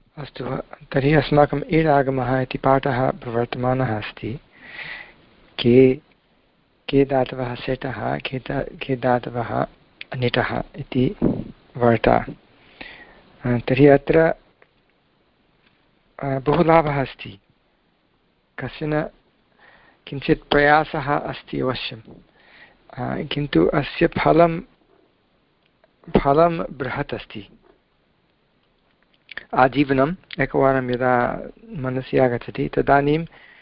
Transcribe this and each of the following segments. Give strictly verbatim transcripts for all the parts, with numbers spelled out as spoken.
अस्तु तर्हि अस्माकम् एडागमः इति पाठः प्रवर्तमानः अस्ति। के के धातवः सेटः के के धातवः निटः इति वार्ता। तर्हि अत्र बहु लाभः अस्ति, कश्चन किञ्चित् प्रयासः अस्ति अवश्यं, किन्तु अस्य फलं फलं बृहत् अस्ति। आजीवनम् एकवारं यदा मनसि आगच्छति तदानीं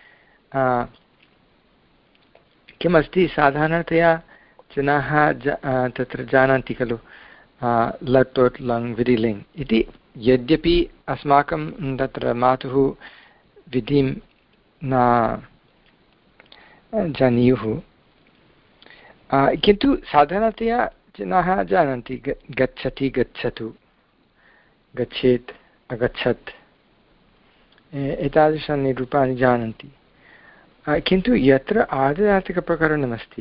किमस्ति, साधारणतया जनाः तत्र जानन्ति खलु लट् लोट् लङ् विधिलिङ् इति, यद्यपि अस्माकं तत्र मातुः विधिं न जानीयुः, किन्तु साधारणतया जनाः जानन्ति गच्छति गच्छतु गच्छेत् अगच्छत् एतादृशानि रूपाणि जानन्ति। किन्तु यत्र आर्धधातुकप्रकरणमस्ति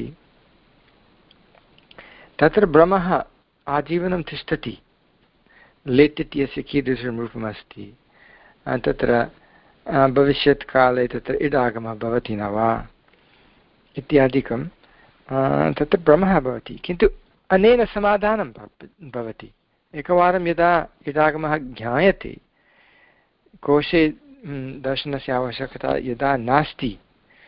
तत्र भ्रमः आजीवनं तिष्ठति। लेट् इत्यस्य कीदृशं रूपमस्ति, तत्र भविष्यत्काले तत्र इडागमः भवति न वा इत्यादिकं तत्र भ्रमः भवति, किन्तु अनेन समाधानं भवति। एकवारं यदा इडागमः ज्ञायते, कोशे दर्शनस्य आवश्यकता यदा नास्ति,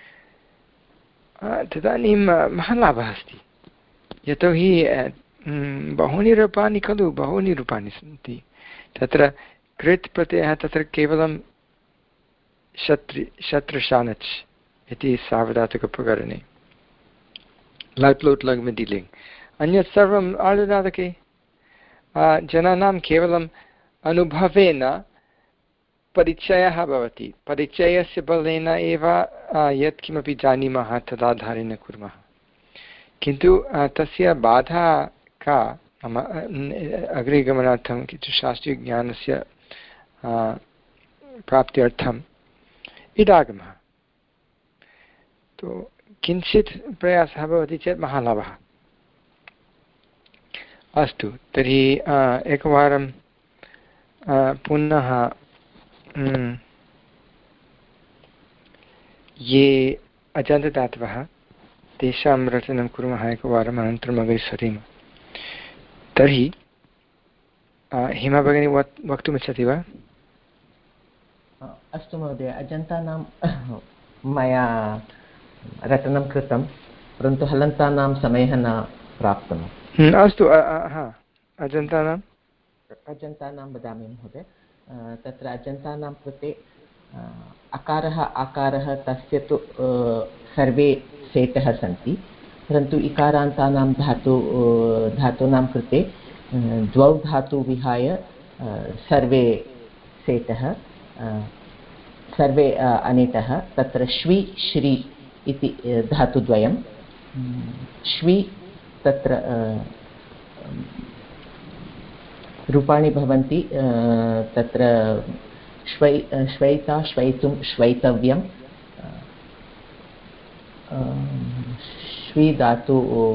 तदानीं महान् लाभः अस्ति। यतोहि बहूनि रूपाणि खलु बहूनि रूपाणि सन्ति। तत्र कृत् प्रत्ययः तत्र केवलं शत्रि शत्रुशानच् इति सार्वधातुकप्रकरणे, लट् लोट् लङ् विधिलिङ्, अन्यत् सर्वम् आर्धधातुके। जनानां केवलम् अनुभवेन परिचयः भवति, परिचयस्य बलेन एव यत्किमपि जानीमः तदाधारेण कुर्मः, किन्तु तस्य बाधा का, नाम अग्रे गमनार्थं किञ्चित् शास्त्रीयज्ञानस्य प्राप्त्यर्थम् इडागमः तो किञ्चित् प्रयासः भवति चेत् महालाभः। अस्तु तर्हि एकवारं पुनः ये अजन्तदातवः तेषां रचनं कुर्मः एकवारम्, अनन्तरम् अग्रे सरेम। तर्हि हेमा भगिनी वक् वक्तुमिच्छति वा? अस्तु महोदय, अजन्तानां मया रचनं कृतं, परन्तु हलन्तानां समयः न प्राप्तम्। अस्तु, अजन्तानाम् अजन्तानां वदामि महोदय। तत्र अजन्तानां कृते अकारः आकारः तस्य तु सर्वे सेटः सन्ति, परन्तु इकारान्तानां धातु धातूनां कृते द्वौ धातु विहाय सर्वे सेटः सर्वे अनिटः। तत्र श्वी श्री इति धातुद्वयं। श्वी तत्र रूपाणि भवन्ति, तत्र श्वै श्वैता श्वैतुं श्वैतव्यं, श्वी धातु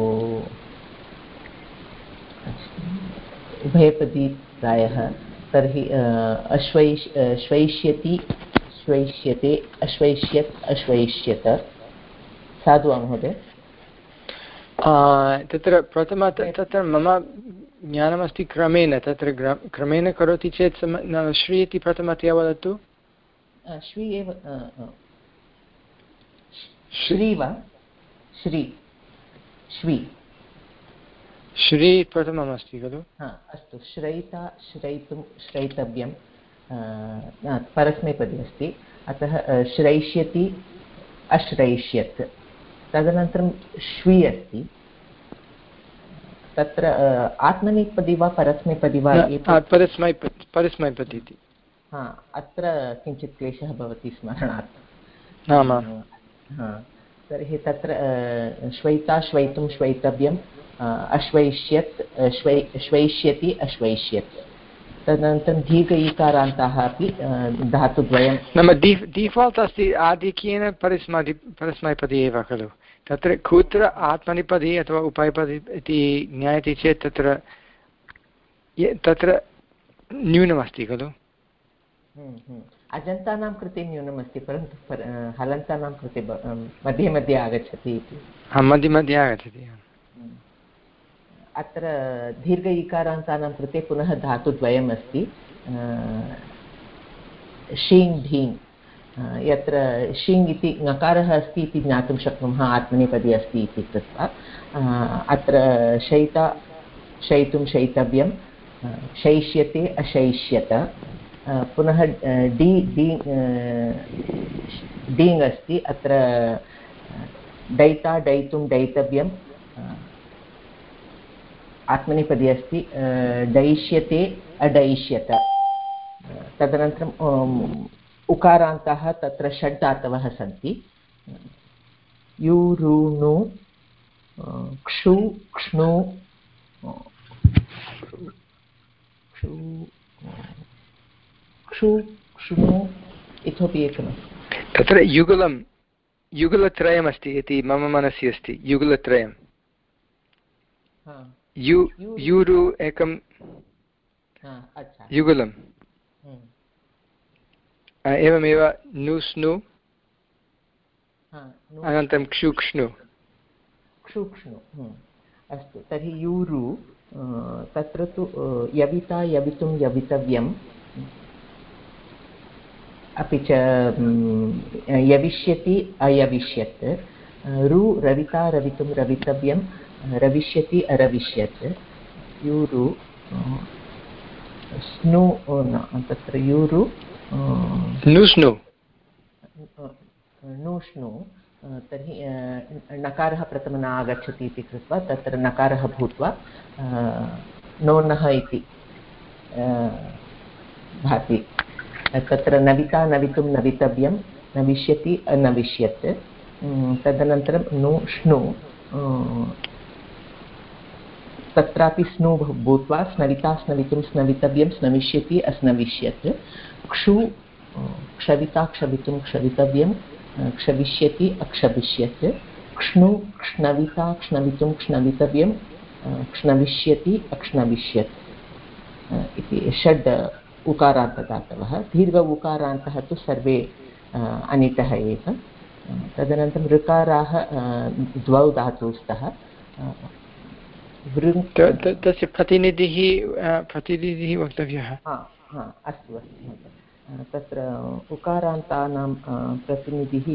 उभयपदी प्रायः। तर्हि अश्वै श्वैष्यति श्वैष्यते अश्वैष्यत् अश्वैष्यत। साधु वा महोदय? तत्र प्रथम तत्र मम ज्ञानमस्ति क्रमेण, तत्र क्रमेण करोति चेत् श्री इति प्रथमतया वदतु। श्री एव श्री वा? श्री श्वी श्री प्रथममस्ति खलु? हा अस्तु। श्रैता श्रैतुं श्रैतव्यं परस्मैपदी अस्ति, अतः श्रैष्यति अश्रैष्यत्। तदनन्तरं श्वी अस्ति, तत्र आत्मनेपदी वा परस्मैपदी वा? परस्मैपदी परस्मैपदी इति। हा, अत्र किञ्चित् क्लेशः भवति स्मरणात्। आमां। हा, तर्हि तत्र श्वैता श्वैतुं श्वैतव्यं, अश्वैष्यत् श्वै श्वैष्यति अश्वैष्यत्। तदनन्तरं दीर्घ ईकारान्ताः अपि धातुद्वयं। नाम डि डिफाल्ट् अस्ति आधिक्येन परस्मै परस्मैपदी एव खलु। तत्र कुत्र आत्मनेपदी अथवा उभयपदी इति ज्ञायते चेत् तत्र तत्र न्यूनमस्ति खलु। अजन्तानां कृते न्यूनमस्ति, परन्तु हलन्तानां कृते मध्ये मध्ये आगच्छति इति। मध्ये मध्ये आगच्छति। अत्र दीर्घ इकारान्तानां कृते पुनः धातुद्वयम् अस्ति, शीङ् ढीङ्। यत्र शीङ् इति ङकारः अस्ति इति ज्ञातुं शक्नुमः, आत्मनेपदी अस्ति इति कृत्वा। अत्र शयिता शयितुं शयितव्यं, शयिष्यते अशयिष्यत। पुनः डी डी डीङ् अस्ति, अत्र डैता डयितुं डयितव्यं, आत्मनेपदी अस्ति, डयिष्यते अडयिष्यत। तदनन्तरम् उकारान्ताः, तत्र षड् धातवः सन्ति, यु रु नु क्षु क्ष्णु क्षु क्षु क्ष्णु इतोपि एकमस्ति। तत्र युगलं युगलत्रयमस्ति इति मम मनसि अस्ति। युगलत्रयं यु युरु एकं युगलम्, एवमेव नु स्नु अनन्तरं क्षु क्ष्णु क्षुक्ष्णु। अस्तु, तर्हि यूरु तत्र तु यविता यवितुं यवितव्यम्, अपि च यविष्यति अयविष्यत्। रु रविता रवितुं रवितव्यं, रविष्यति अरविष्यत्। यूरु स्नु तत्र यूरु नुष्णु नूष्णु, तर्हि नकारः प्रथमं न आगच्छति इति कृत्वा तत्र नकारः भूत्वा नोनः इति भाति। तत्र नविता नवितुं नवितव्यं, नविष्यति अनविष्यत्। तदनन्तरं नु श्नु, तत्रापि स्नु भूत्वा स्नविता स्नवितुं स्नवितव्यं, स्नविष्यति अस्नविष्यत्। क्षु क्षविता क्षवितुं क्षवितव्यं, क्षविष्यति अक्षविष्यत्। क्ष्णु क्ष्णविता क्ष्णवितुं क्षणवितव्यं, क्ष्णविष्यति अक्ष्णविष्यत् इति षड् उकारान्तदातवः। दीर्घ उकारान्तः तु सर्वे अनिटः एव। तदनन्तरं ऋकाराः द्वौ धातौ स्तः। तस्य प्रतिनिधिः प्रतिनिधिः वक्तव्यः। अस्तु अस्तु, तत्र उकारान्तानां प्रतिनिधिः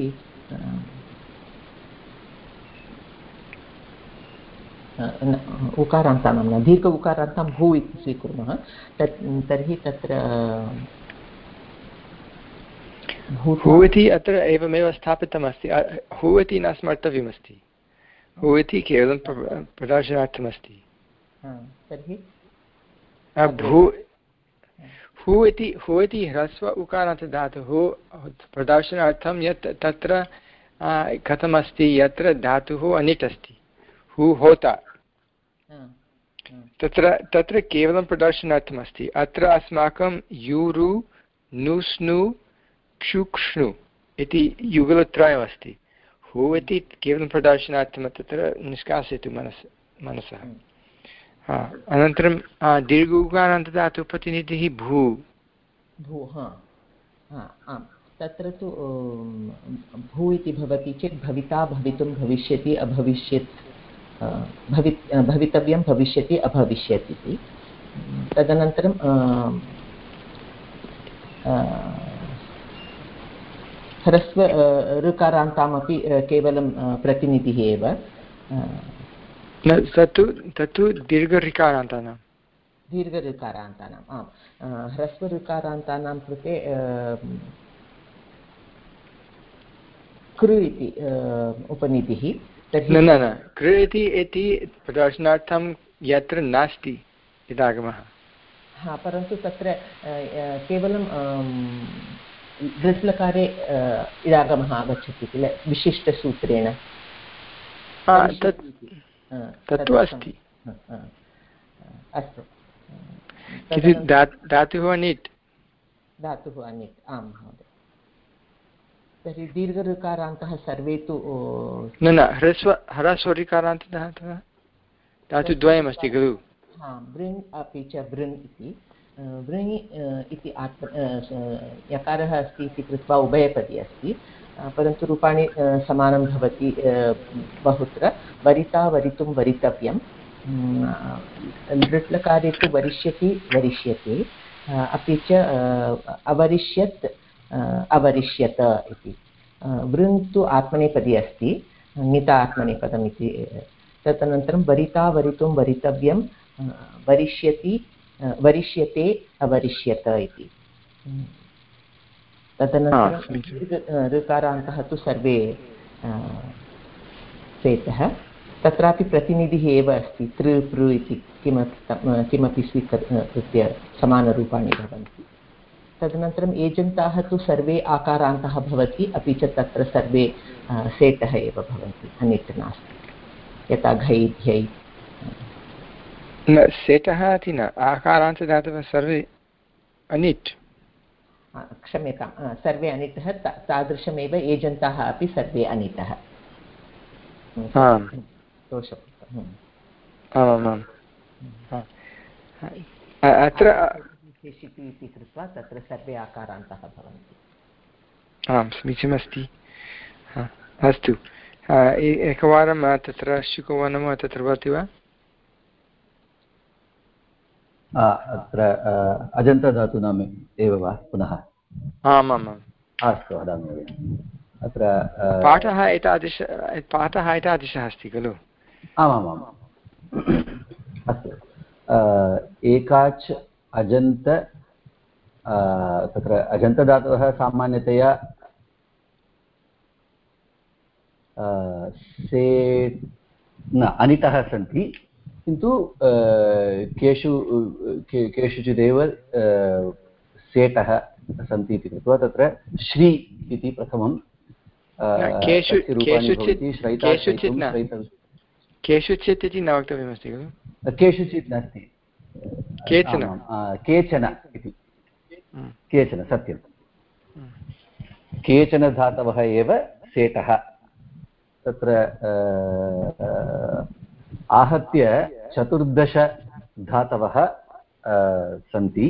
उकारान्तानां न, दीर्घ उकारान्तां भू इति स्वीकुर्मः। तत् तर्हि तत्र हु इति अत्र एवमेव स्थापितमस्ति। हु इति न स्मर्तव्यमस्ति, हु इति केवलं प्रदर्शनार्थमस्ति। तर्हि भू हु इति हु इति ह्रस्व उकारान्तधातुः प्रदर्शनार्थं यत् तत्र कथमस्ति, यत्र धातुः अनिट् अस्ति, हु होता, तत्र तत्र केवलं प्रदर्शनार्थमस्ति। अत्र अस्माकं युरु नुस्नु क्षुक्ष्णु इति युगलत्रयमस्ति। हु इति केवलं प्रदर्शनार्थं तत्र निष्कासयतु मनस् मनसः। अनन्तरं दीर्घ उकारान्तधातुः प्रतिनिधिः भू भू आम्, तत्र तु भू इति भवति चेत् भविता भवितुं भविष्यति अभविष्यत्, भवि भवितव्यं भविष्यति अभविष्यत् इति। तदनन्तरं ह्रस्व ऋकारान्तामपि केवलं प्रतिनिधिः एव। तत्तु तत्तु दीर्घऋकारान्तानां दीर्घऋकारान्तानाम् आम्। ह्रस्वऋकारान्तानां कृते कृ इति उपनिधिः। न न न कृ इति इति प्रदर्शनार्थं यत्र नास्ति इदागमः। हा, परन्तु तत्र केवलं दृश्लकारे इदागमः आगच्छति किल, विशिष्टसूत्रेण। तत्तु अस्ति। अस्तु, धातुः अनिट् धातुः अनिट्, आं महोदय। तर्हि दीर्घऋकारान्तः सर्वे तु न न ह्रस्व ह्रस्वऋकारान्तः धातुद्वयमस्ति खलु। हा, बृङ् अपि च बृन् इति। वृणि इति आत्म यकारः अस्ति इति कृत्वा उभयपदी अस्ति, परन्तु रूपाणि समानं भवति बहुत्र। वरिता वरितुं वरितव्यं, लृट्लकारे तु वरिष्यति वरिष्यते, अपि च अवरिष्यत् अवरिष्यत इति। वृन् तु आत्मनेपदी अस्ति, ङिता आत्मनेपदम् इति। तदनन्तरं वरिता वरितुं वरितव्यं, वरिष्यति वरिष्यते अवरिष्यत इति। तदनन्तरं ऋकारान्तः तु सर्वे सेतः, तत्रापि प्रतिनिधिः एव अस्ति, तृ पृ इति किमपि किमपि स्वीकृत्य समानरूपाणि भवन्ति। तदनन्तरम् एजन्ताः तु सर्वे आकारान्तः भवति, अपि च तत्र सर्वे सेतः एव भवन्ति, अनिट् नास्ति, यथा घै ध्यै। न सेतः इति न, आकारान्तदातवः सर्वे अनिट्, क्षम्यतां, सर्वे अनिटः, तादृशमेव एजन्ताः अपि सर्वे अनिटः। आमामाम्। अत्र विशेषिति इति कृत्वा तत्र सर्वे आकारान्तः भवन्ति। आं समीचीनमस्ति। अस्तु, एकवारं तत्र शुकवनं तत्र भवति वा? अत्र अजन्तधातूनाम् एव वा पुनः? आमामाम्। अस्तु, वदामि। अत्र पाठः एतादृश पाठः एतादृशः अस्ति खलु? आमामाम्। अस्तु, एकाच् अजन्त, तत्र अजन्तधातवः सामान्यतया से न अनितः सन्ति, किन्तु केषु केषुचिदेव सेटः सन्ति इति कृत्वा तत्र श्री इति प्रथमं केषुचित् इति न वक्तव्यमस्ति खलु? केषुचित् नास्ति, केचन केचन इति, केचन सत्यं, केचन धातवः एव सेटः। तत्र आहत्य चतुर्दश धातवः सन्ति,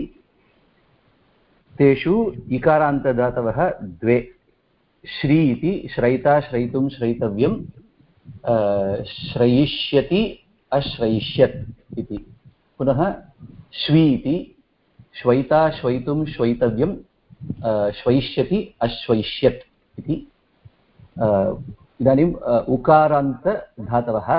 तेषु इकारान्तदातवः द्वे, श्री इति श्रैता श्रैतुं श्रैतव्यं, श्रयिष्यति अश्रयिष्यत् इति। पुनः श्वी इति श्वैता श्वैतुं श्वैतव्यं, श्वैष्यति अश्वैष्यत् इति। इदानीम् उकारान्तधातवः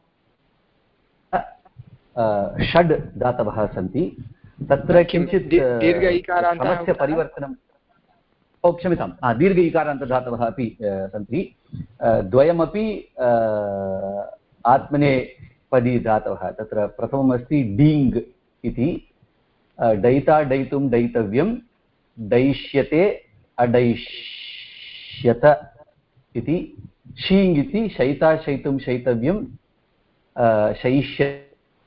षड् धातवः सन्ति, तत्र किञ्चित् दीर्घ क्रमस्य परिवर्तनं, ओ क्षम्यतां, दीर्घ इकारान्तधातवः अपि सन्ति, द्वयमपि आत्मनेपदी धातवः। तत्र प्रथममस्ति डीङ् इति, डैता डैतुं डैतव्यं, डैष्यते अडैष्यत इति। शीङ् इति शैता शैतुं शैतव्यं, शैष्यते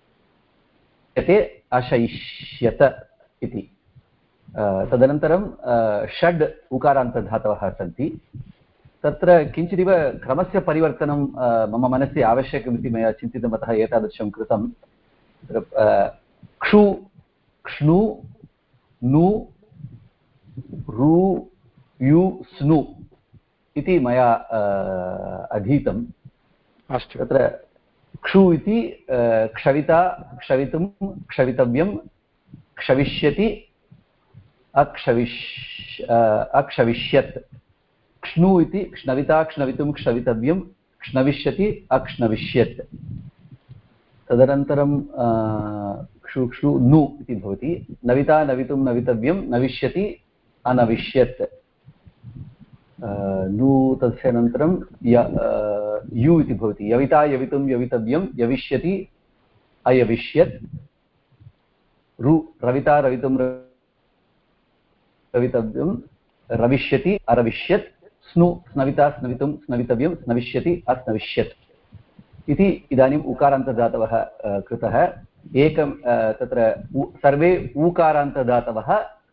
अशैष्यत इति। तदनन्तरं षड् उकारान्तधातवः सन्ति, तत्र किञ्चिदिव क्रमस्य परिवर्तनं मम मनसि आवश्यकमिति मया चिन्तितम्, अतः एतादृशं कृतं। क्षु क्ष्णु नु रु यु स्नु इति मया अधीतम्। अस्तु, तत्र क्षु इति क्षविता क्षवितुं क्षवितव्यं, क्षविष्यति अक्षविष् अक्षविष्यत्। क्ष्णु इति क्ष्णविता क्ष्णवितुं क्षवितव्यं, क्ष्णविष्यति अक्ष्णविष्यत्। तदनन्तरं क्षु क्षु नु इति भवति, नविता नवितुं नवितव्यं, नविष्यति अनविष्यत्। नु तस्य अनन्तरं यु इति भवति, यविता यवितुं यवितव्यं, यविष्यति अयविष्यत्। रु रविता रवितुं रवितव्यं, रविष्यति अरविष्यत्। स्नु स्नविता स्नवितुं स्नवितव्यं, स्नविष्यति अस्नविष्यत् इति। इदानीम् उकारान्तदातवः कृतः। एकं तत्र सर्वे ऊकारान्तदातवः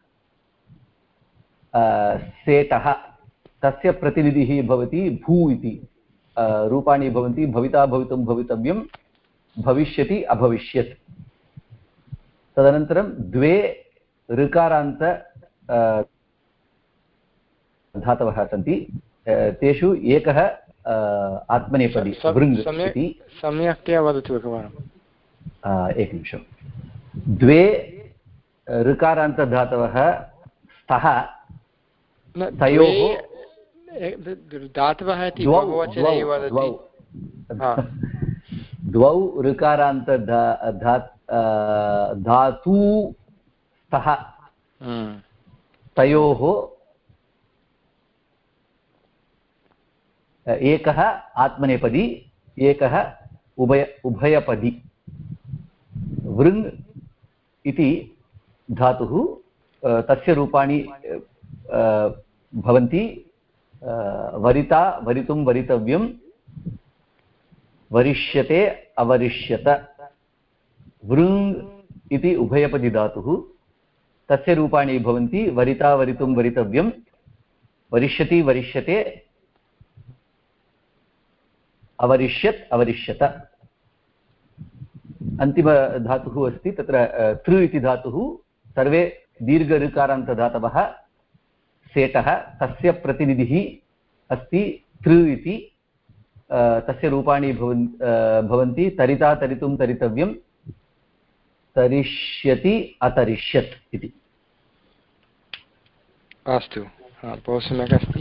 सेटः, तस्य प्रतिनिधिः भवति भू इति। रूपाणि भवन्ति भविता भवितुं भवितव्यं, भविष्यति अभविष्यत्। तदनन्तरं द्वे ऋकारान्त धातवः सन्ति तेषु एकः आत्मनेपदी वृङ् इति सम्यक्तया वदतु एकवारं एकनिमिषं द्वे ऋकारान्तधातवः स्तः तयोः धातवः इति बहुवचने वदति द्वौ ऋकारान्त धातू स्तः तयोः एकः आत्मनेपदी एकः उभय उभयपदी वृङ् इति धातुः तस्य रूपाणि भवन्ति वरिता वरितुं वरितव्यं वरिष्यते अवरिष्यत वृङ् इति उभयपदी धातुः तस्य रूपाणि भवन्ति वरिता वरितुं वरितव्यं वरिष्यति वरिष्यते अवरिष्यत् अवरिष्यत अन्तिमधातुः अस्ति तत्र तृ इति धातुः सर्वे दीर्घ ऋकारान्तधातवः सेटः तस्य प्रतिनिधिः अस्ति तृ इति तस्य रूपाणि भवन् भवन्ति तरिता तरितुं तरितव्यं तरिष्यति अतरिष्यत् इति अस्तु बहु सम्यक् अस्ति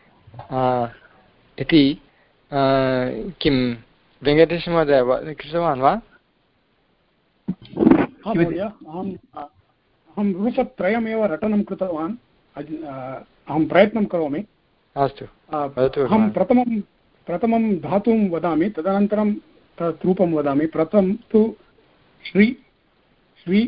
इति किं वेङ्कटेशमहोदय कृतवान् वा अहं अहं रूपत्रयमेव रटनं कृतवान् अहं प्रयत्नं करोमि अस्तु अहं प्रथमं प्रथमं धातुं वदामि तदनन्तरं तत् रूपं वदामि प्रथमं तु श्री श्री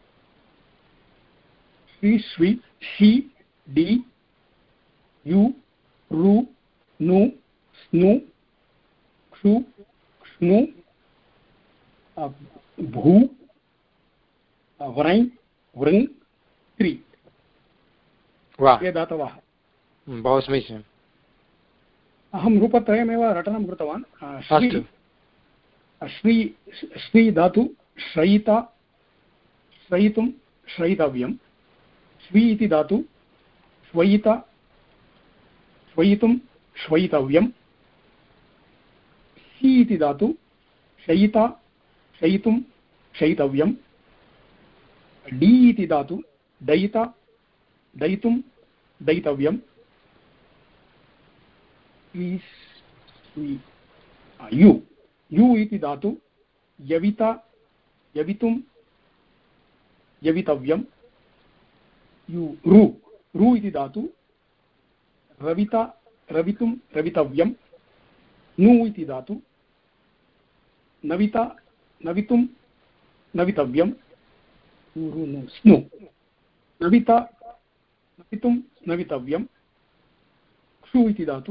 श्री श्री षि डि यु रु नु स्नु क्षु क्ष्णु भू व्रै वृङ् त्रि ये धातवः बहु समीचीनम् अहं रूपत्रयमेव रटनं कृतवान् श्री श्री श्री धातु श्रयिता श्रयितुं श्रयितव्यं श्वी इति धातु श्वयिता श्वयितुं श्वयितव्यं सी इति धातु शयिता शयितुं शयितव्यं डी इति धातु दयिता दयितुं दयितव्यं यु यु इति धातु यविता यवितुं यवितव्यं यु रु रु इति धातु रविता रवितुं रवितव्यं नु इति धातु नविता नवितुं नवितव्यं स्नु नविता नवितुं नवितव्यं क्षु इति धातु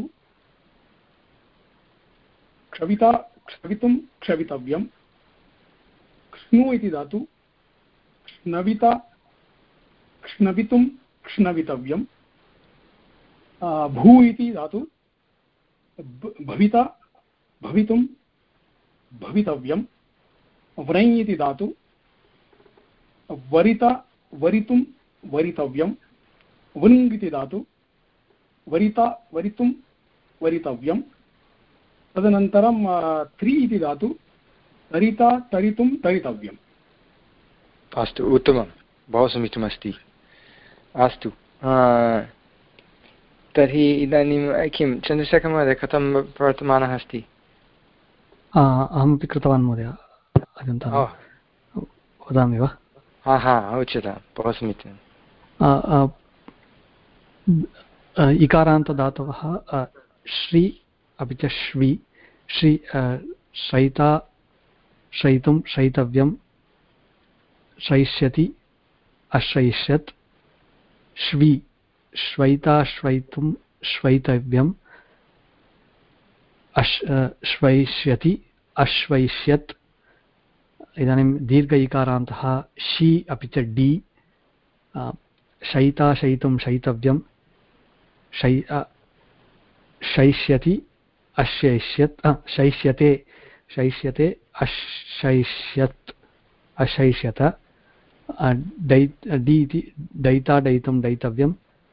क्षविता क्षवितुं क्षवितव्यं क्ष्णु इति धातु क्ष्णविता क्ष्णवितुं क्ष्णवितव्यं भू इति धातु भविता भवितुं भवितव्यं व्रै इति धातु वरिता वरितुं वरितव्यं वृङ् इति धातु वरिता वरितुं वरितव्यं तदनन्तरं त्रि इति धातु तरिता तरितुं तरितव्यम् अस्तु उत्तमं बहु समीचीनमस्ति अस्तु तर्हि इदानीं किं चन्द्रशेखरमहोदय कथं वर्तमानः अस्ति अहमपि कृतवान् महोदय वदामि वा हा हा उच्यतां बहु समीचीनम् इकारान्तधातवः श्री अपि च श्वी श्री शयिता शयितुं शयितव्यं शयिष्यति अश्वयिष्यत् श्वी श्वैता श्वैतुं श्वैतव्यम् अश् श्वैष्यति अश्वैष्यत् इदानीं दीर्घ इकारान्तः शी अपि च डी शयिता शयितुं शयितव्यं शै शैष्यति अशैष्यत् शैष्यते शैष्यते अशैष्यत् अशैष्यत डै डि इति डैता डयितुं डयितव्यं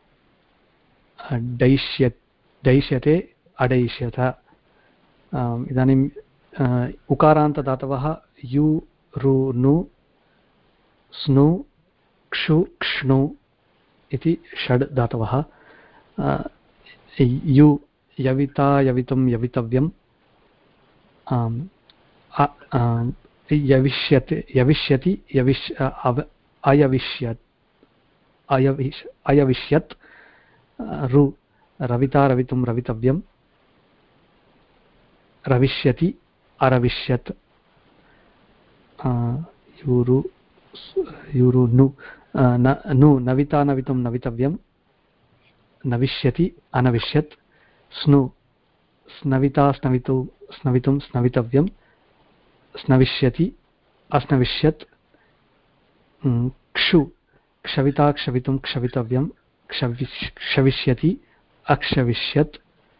डैष्य डैष्यते अडैष्यत। इदानीम् उकारान्तदातवः यु रु नु स्नु क्षु क्ष्णु इति षड् धातवः। यु यविता यवितुं यवितव्यं यविष्यति यविष्यति यविष् अयविष्यत् अयविष् अयविष्यत्। रु रविता रवितुं रवितव्यं रविष्यति अरविष्यत्। यूरु यूरु नु नु नविता नवितुं नवितव्यं नविष्यति अनविष्यत्। स्नु स्नविता स्नवितु स्नवितुं स्नवितव्यं स्नविष्यति अस्नविष्यत्। क्षु क्षविता क्षवितुं क्षवितव्यं क्षविष् क्षविष्यति अक्षविष्यत्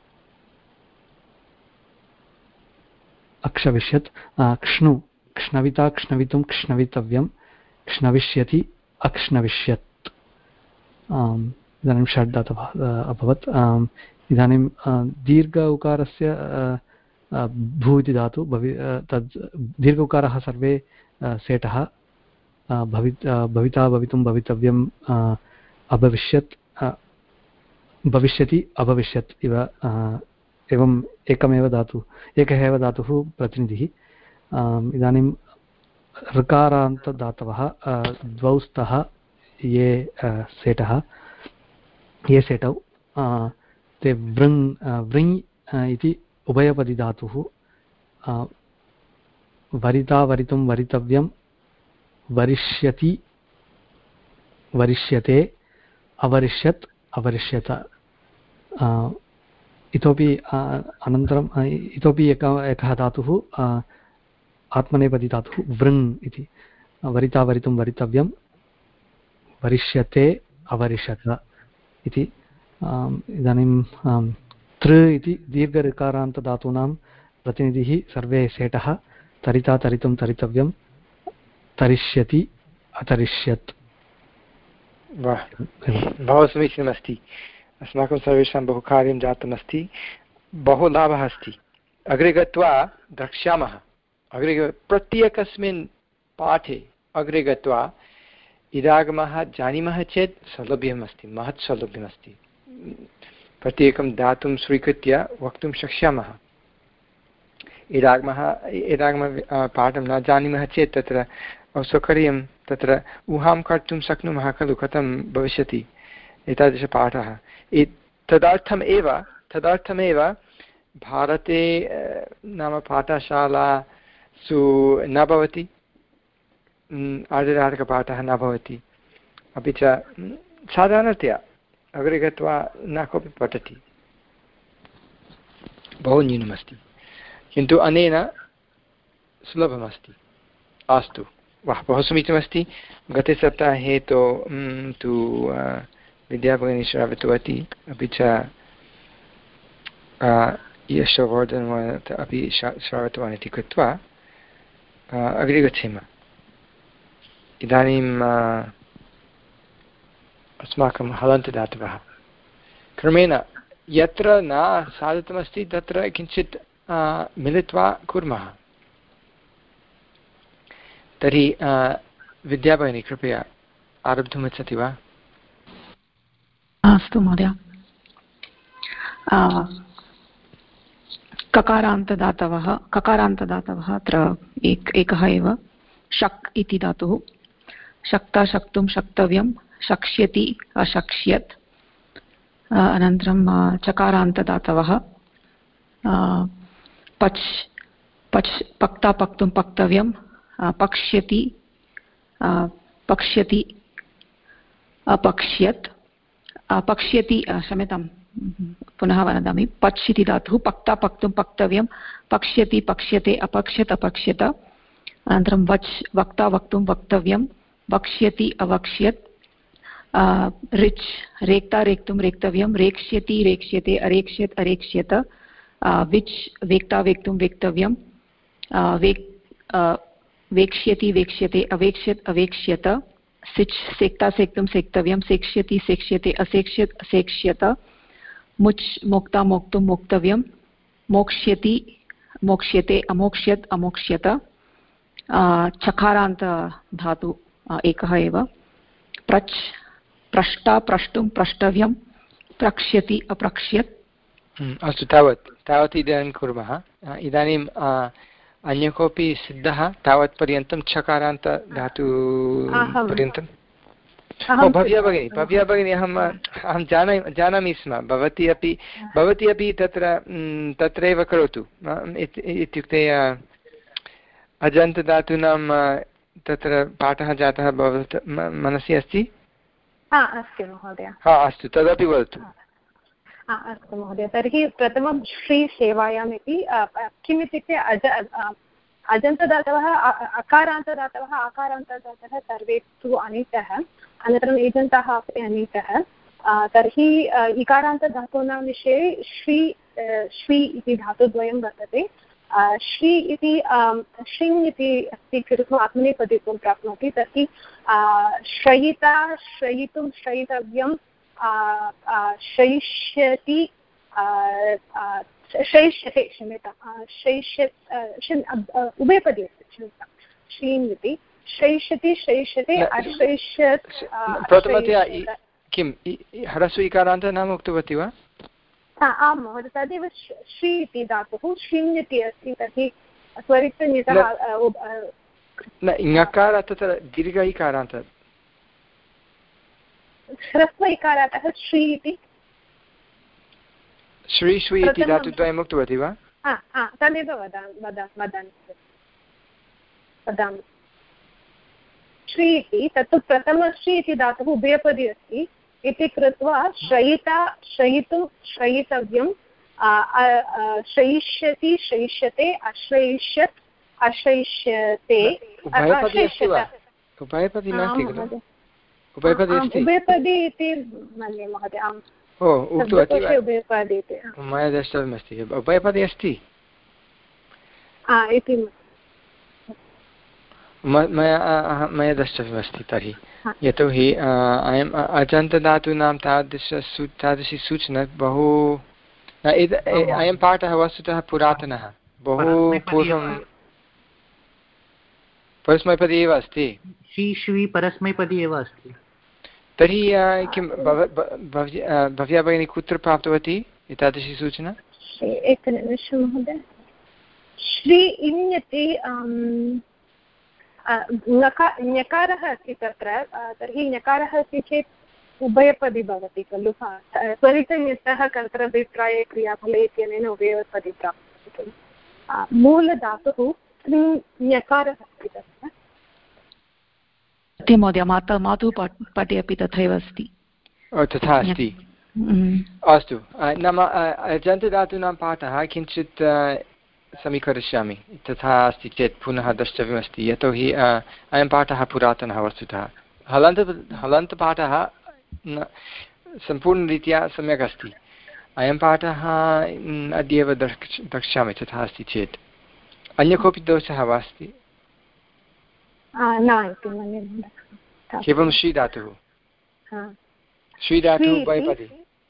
अक्षविष्यत्। क्ष्णु क्ष्णविता क्ष्णवितुं क्ष्णवितव्यं क्ष्णविष्यति अक्ष्णविष्यत्। इदानीं षड् धातवः अभवत्। इदानीं दीर्घ उकारस्य भू इति धातु भवि तद् दीर्घ उकारः सर्वे सेटः भवि भविता भवितुं भवितव्यं अभविष्यत् भविष्यति अभविष्यत् इव एवम् एकमेव धातु एकः एव धातुः प्रतिनिधिः। इदानीं ऋकारान्तदातवः द्वौ स्तः ये सेटः ये सेटौ ते वृङ् वृञ् इति उभयपदिधातुः। वरिता वरितुं वरितव्यं वरिष्यति वरिष्यते अवरिष्यत् अवरिष्यत। इतोपि अनन्तरम् इतोपि एकः एकः धातुः आत्मनेपदी धातुः वृङ् इति। वरिता वरितुं वरितव्यं वरिष्यते अवरिष्यत इति। इदानीं तृ इति दीर्घऋकारान्तधातूनां प्रतिनिधिः सर्वे सेटः तरिता तरितुं तरितव्यं तरिष्यति अतरिष्यत्। वाह, बहु समीचीनमस्ति। अस्माकं सर्वेषां बहु कार्यं जातमस्ति, बहु लाभः अस्ति। अग्रे गत्वा द्रक्ष्यामः। अग्रे प्रत्येकस्मिन् पाठे अग्रे गत्वा इदागमः जानीमः चेत् सौलभ्यमस्ति, महत् सौलभ्यमस्ति। प्रत्येकं धातुं स्वीकृत्य वक्तुं शक्ष्यामः। इदागमः इदागम पाठं न जानीमः चेत् तत्र असौकर्यं तत्र ऊहां कर्तुं शक्नुमः खलु कथं भविष्यति एतादृशपाठः। तदर्थम् एव तदर्थमेव भारते नाम पाठशालासु न भवति, आर्धधातुकपाठः न भवति, अपि च साधारणतया अग्रे गत्वा न कोऽपि पठति, बहु न्यूनमस्ति। किन्तु अनेन सुलभमस्ति। अस्तु, वाह, बहु समीचीनमस्ति। गते सप्ताहे तु तु विद्याभगिनी श्रावितवती, अपि च यशोवर्धन अपि श्रावितवान् इति कृत्वा अग्रे गच्छेम। इदानीम् अस्माकं हलन्तदातवः क्रमेण यत्र न साधितमस्ति तत्र किञ्चित् मिलित्वा कुर्मः। तर्हि विद्याभगिनी कृपया आरब्धुमिच्छति वा? अस्तु महोदय। ककारान्तदातवः ककारान्तदातवः अत्र एक एकः एव शक् इति धातुः। शक्ता शक्तुं शक्तव्यं शक्ष्यति अशक्ष्यत्। अनन्तरं चकारान्तदातवः पच् पच् पक्ता पक्तुं पक्तव्यं पक्ष्यति पक्ष्यति अपक्ष्यत् पक्ष्यति क्षम्यतां पुनः वदामि। पच् इति धातुः पक्ता पक्तुं पक्तव्यं पक्ष्यति पक्ष्यते अपक्ष्यत् अपक्ष्यत। अनन्तरं वच् वक्ता वक्तुं वक्तव्यं वक्ष्यति अवक्ष्यत्। ऋच् रेक्ता रेक्तुं रेक्तव्यं रेक्ष्यति रेक्ष्यते अरेक्ष्यत् अरेक्ष्यत। Which वेक्ता वेक्तुं वेक्तव्यं wake वेक्ष्यति वेक्ष्यते अवेक्ष्यत् अवेक्ष्यत। सिच् सेक्ता सेक्तुं सेक्तव्यं सेक्ष्यति सेक्ष्यते असेक्ष्यत् असेक्ष्यत मुच् मोक्ता मोक्तुं मोक्तव्यं मोक्ष्यति मोक्ष्यते अमोक्ष्यत् अमोक्ष्यत चकारान्त धातु एकः एव प्रच् प्रष्टा प्रष्टुं प्रष्टव्यं प्रक्ष्यति अप्रक्ष्यत्। अस्तु तावत् तावत् इदानीं कुर्मः। इदानीम् अन्य कोऽपि सिद्धः तावत्पर्यन्तं चकारान्त धातु पर्यन्तं? भव्या भगिनी भव्या भगिनी अहम् अहं जाना जानामि स्म भवती अपि भवती अपि तत्र तत्रैव करोतु इत्युक्ते अजन्तधातूनां तत्र पाठः जातः भवत् मनसि अस्ति? अस्ति महोदय। हा अस्तु तदपि वदतु। अस्तु महोदय तर्हि प्रथमं श्रीसेवायाम् इति किम् इत्युक्ते अज अजन्तदातवः अकारान्तदातवः आकारान्तदातः सर्वे तु अनीतः अनन्तरम् एजन्ताः अपि अनीतः तर्हि इकारान्तधातूनां विषये श्री श्री इति धातुद्वयं वर्तते। श्री इति श्रिङ् इति अस्ति कृत्वा आत्मनेपदित्वं प्राप्नोति तर्हि श्रयिता श्रयितुं श्रयितव्यं शैष्यति शैष्यते क्षम्यतां शैष्य उभयपदी अस्ति क्षम्यतां श्रीन् इति शैष्यति शैष्यते अशैष्यत्। प्रथमतया किं ह्रस्व इकारान्तः नाम उक्तवती वा? आं महोदय तदेव श्री इति धातुः श्रीन् इति अस्ति तर्हि स्वरितः ङकार तत्र दीर्घ इकारान्तः ह्रस्व इकारातः श्री इति श्री श्री इति धातुद्वयम् उक्तवती वा? तदेव वदामि वदामि वदामि श्री इति तत्तु प्रथमश्री इति धातुः उभयपदी अस्ति इति कृत्वा श्रयिता श्रयितुं श्रयितव्यं श्रयिष्यति श्रयिष्यते अश्रयिष्यत् अश्रयिष्यते। उभयपदी नास्ति खलु? उभयपदी इति मन्ये महोदय। आम् ओ उक्तवती वा? उभयपदी इति मया द्रष्टव्यमस्ति। उभयपदी अस्ति इति मया मया द्रष्टव्यमस्ति तर्हि यतोहि अयम् अजन्तधातूनां तादृश तादृशी सूचना बहु अयं पाठः वस्तुतः पुरातनः बहु पूर्वं परस्मैपदी एव अस्ति। श्री श्री परस्मैपदी एव अस्ति। तर्हि किं भव्या भगिनी कुत्र प्राप्तवती एतादृशी सूचना? एकनिमिषं महोदय। श्री इति ञकारः अस्ति तत्र तर्हि ञकारः अस्ति चेत् उभयपदी भवति खलु? स्वरितनिष्ठः कर्तृभिप्राये क्रियाफले इत्यनेन उभयपदी प्राप्नोति खलु? मूलधातुः ञकारः अस्ति तत्र। महोदय माता मातुः पाठे अपि तथैव अस्ति। तथा अस्ति अस्तु नाम अजन्तधातूनां पाठः किञ्चित् समीकरिष्यामि तथा अस्ति चेत् पुनः द्रष्टव्यमस्ति यतोहि अयं पाठः पुरातनः वस्तुतः। हलन्त हलन्तपाठः सम्पूर्णरीत्या सम्यक् अस्ति। अयं पाठः अद्यैव द्रक् द्रक्ष्यामि तथा अस्ति चेत्। अन्य कोऽपि दोषः वा अस्ति? केवलं श्रीधातुः श्रीधातुः उभयपदी।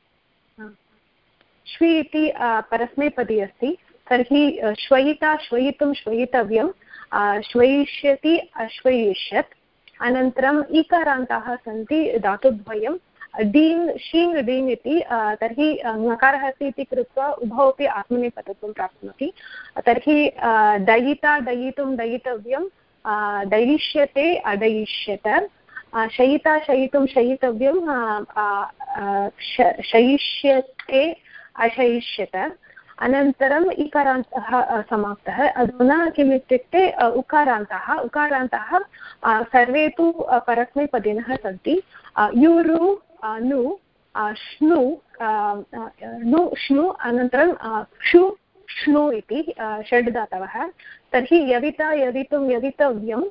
श्री इति परस्मैपदी अस्ति तर्हि श्वयिता श्वयितुं श्वयितव्यं श्वयिष्यति अश्वयिष्यत् अनन्तरम् ईकारान्ताः सन्ति धातुद्वयं डीन् शीङ् डीन् इति तर्हि ङकारः अस्ति इति कृत्वा उभौ अपि आत्मनेपदत्वं प्राप्नोति। तर्हि दयिता दयितुं दयितव्यं दयिष्यते अदयिष्यत शयिता शयितुं शयितव्यं शयिष्यते अशयिष्यत अनन्तरम् इकारान्तः समाप्तः। अधुना किम् इत्युक्ते उकारान्तः उकारान्तः सर्वे तु परस्मैपदिनः सन्ति। युरु नु श्नु नु श्नु अनन्तरं क्षु श्नु इति षड् धातवः। तर्हि यविता यवितुं यवितव्यं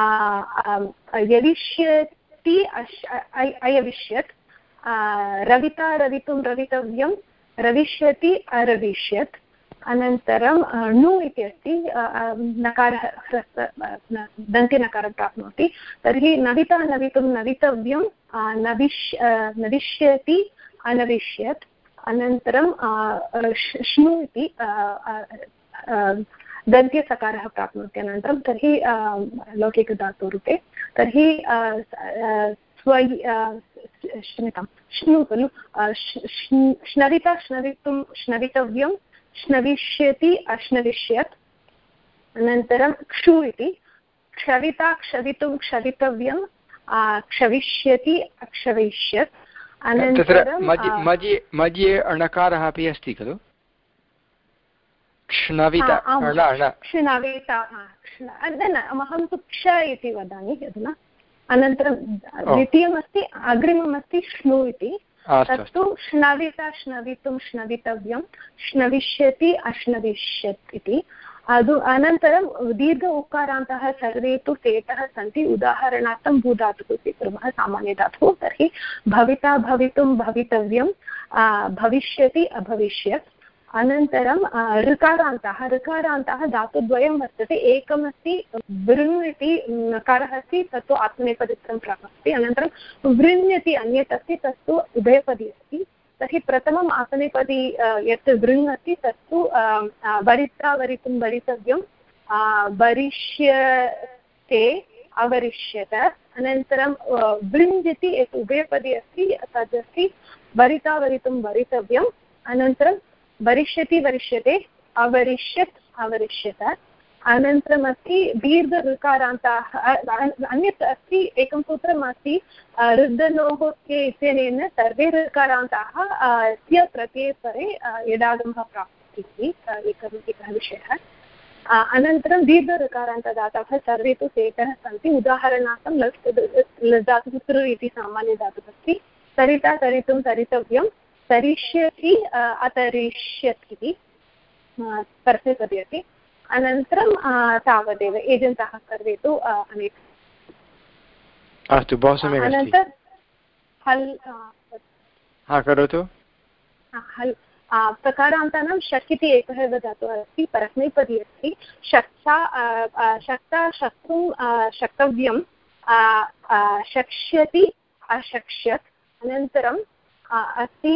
यविष्यति अयविष्यत् रविता रवितुं रवितव्यं रविष्यति अरविष्यत् अनन्तरं णु इति अस्ति नकारः दन्त्यनकारं प्राप्नोति तर्हि नविता नवितुं नवितव्यं नविश् नविष्यति अनविष्यत् अनन्तरं श्नु इति दन्त्यसकारः प्राप्नोति अनन्तरं तर्हि लौकिकधातुरूपे तर्हि स्व क्षम्यतां श्नु खलु श्नविता श्नवितुं श्नवितव्यं श्नविष्यति अश्नविष्यत् अनन्तरं क्षु इति क्षविता क्षवितुं क्षवितव्यं क्षविष्यति अक्षविष्यत् अनन्तरं मध्ये मध्ये अणकारः अपि अस्ति खलु क्ष्णविता क्ष्णविता अहं तु क्ष इति वदामि अधुना अनन्तरं द्वितीयमस्ति अग्रिममस्ति श्नु इति तत्तु श्नविता श्नवितुं श्नवितव्यं श्नविष्यति अश्नविष्यत् इति अदु अनन्तरं दीर्घ उकारान्तः सर्वे तु सेतः सन्ति उदाहरणार्थं भूधातुः स्वीकुर्मः सामान्यधातुः तर्हि भविता भवितुं भवितव्यं भविष्यति अभविष्यत् अनन्तरं ऋकारान्ताः ऋकारान्ताः धातुद्वयं वर्तते एकमस्ति वृन् इति नकारः अस्ति तत्तु आत्मनेपदित्वं प्राप्नोति अनन्तरं वृन् इति अन्यत् अस्ति तत्तु उभयपदी अस्ति तर्हि प्रथमम् आत्मनेपदी यत् वृन् अस्ति तत्तु वरित्रा वरितुं वरितव्यं वरिष्यते अवरिष्यत अनन्तरं वृञ् इति यत् उभयपदी अस्ति तदस्ति वरिता वरितुं वरितव्यम् अनन्तरं वरिष्यति वरिष्यते अवरिष्यत् अवरिष्यत अनन्तरम् अस्ति दीर्घ ऋकारान्ताः अन्यत् अस्ति एकं सूत्रम् अस्ति ऋद्धनोः के इत्यनेन सर्वे ऋकारान्ताः स्य प्रत्ययपरे यदागमः प्राप्तिः एकः एकः विषयः अनन्तरं दीर्घ ऋकारान्तदातवः सर्वे तु सेतः सन्ति उदाहरणार्थं लस् धातुः तृ इति सामान्यधातुः अस्ति तरिता तरितुं तरितव्यं तरिष्यति अतरिष्यत् इति परस्मैपदी अस्ति अनन्तरं तावदेव एजन्ताः सर्वे तु अनेक अस्तु बहु सम्यक् अस्ति हल् हा करोतु हल् प्रकारान्तानां शक् इति एकः एव धातुः अस्ति परस्मैपदी अस्ति शक्ता शक्ता शक्तुं शक्तव्यं शक्ष्यति अशक्ष्यत् अनन्तरं अस्ति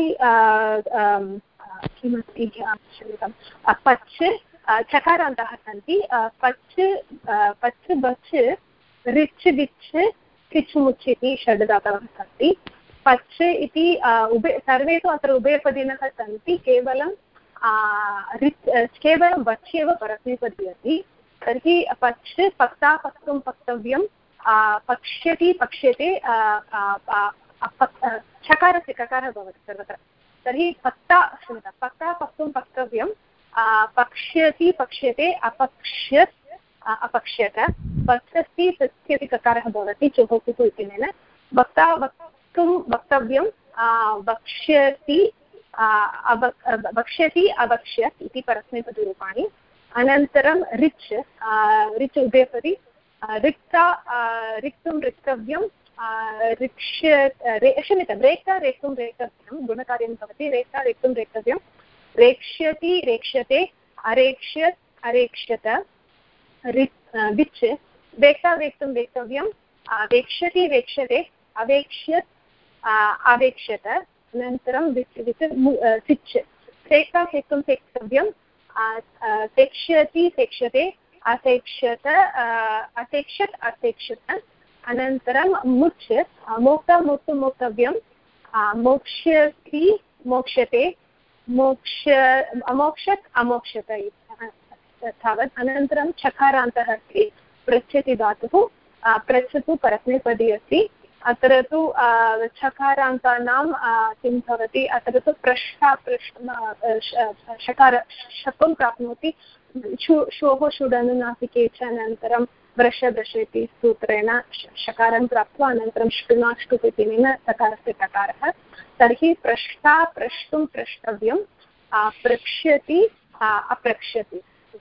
किमस्ति पच् चकारान्तः सन्ति पच् पच् बच् रिच् विच् किच् मुच् इति षड् धातवः सन्ति पच् इति उभय सर्वे तु अत्र उभयपदिनः सन्ति केवलं रिच् केवलं बच् एव परस्मैपदी अस्ति तर्हि पच् पक्ता पक्तुं पक्तव्यं पक्ष्यति पक्ष्यते चकारस्य ककारः भवति सर्वत्र तर्हि पक्ता क्षम्यतां पक्ता पक्तुं पक्तव्यं पक्ष्यति पक्ष्यते अपक्ष्यत् अपक्ष्यत पक्ष्यति तस्यपि ककारः भवति चुः कुतु इत्यनेन वक्ता वक्तुं वक्तव्यं वक्ष्यति वक्ष्यति अवक्ष्यत् इति परस्मैपदरूपाणि अनन्तरं रिच् रिच् उभयपदी रिक्ता रिक्तुं रिक्तव्यं रिक्ष्य क्षम्यतां रेक्ता रेक्तुं रेक्तव्यं गुणकार्यं भवति रेक्ता रेक्तुं रेक्तव्यं रेक्ष्यति रेक्ष्यते अरेक्ष्यत् अरेक्ष्यत विच् वेक्ता वेक्तुं वेक्तव्यं वेक्ष्यति वेक्ष्यते अवेक्ष्यत् अवेक्ष्यत अनन्तरं विच् विच् सिच् सेक्ता सेक्तुं सेक्तव्यं सेक्ष्यति सेक्ष्यते असेक्ष्यत असेक्षत् असेक्षत अनन्तरं मुच् मोक्ता मोक्तुं मोक्तव्यं मोक्ष्यति मोक्ष्यते मोक्ष अमोक्षत् अमोक्षत तावत् अनन्तरं चकारान्तः अस्ति पृच्छति धातुः पृच्छ तु परस्मैपदी अस्ति अत्र तु चकारान्तानां किं भवति अत्र तु पृष्ठा पृष्ठ शकार शकुं प्राप्नोति शु श्वोः षुडनुनासिके च अनन्तरं वृष वृष इति सूत्रेण शकारं प्राप्त्वा अनन्तरं ष्टुनाष्टुप् इत्यनेन सकारस्य टकारः तर्हि पृष्ठा प्रष्टुं प्रष्टव्यं पृक्ष्यति अप्रक्ष्यति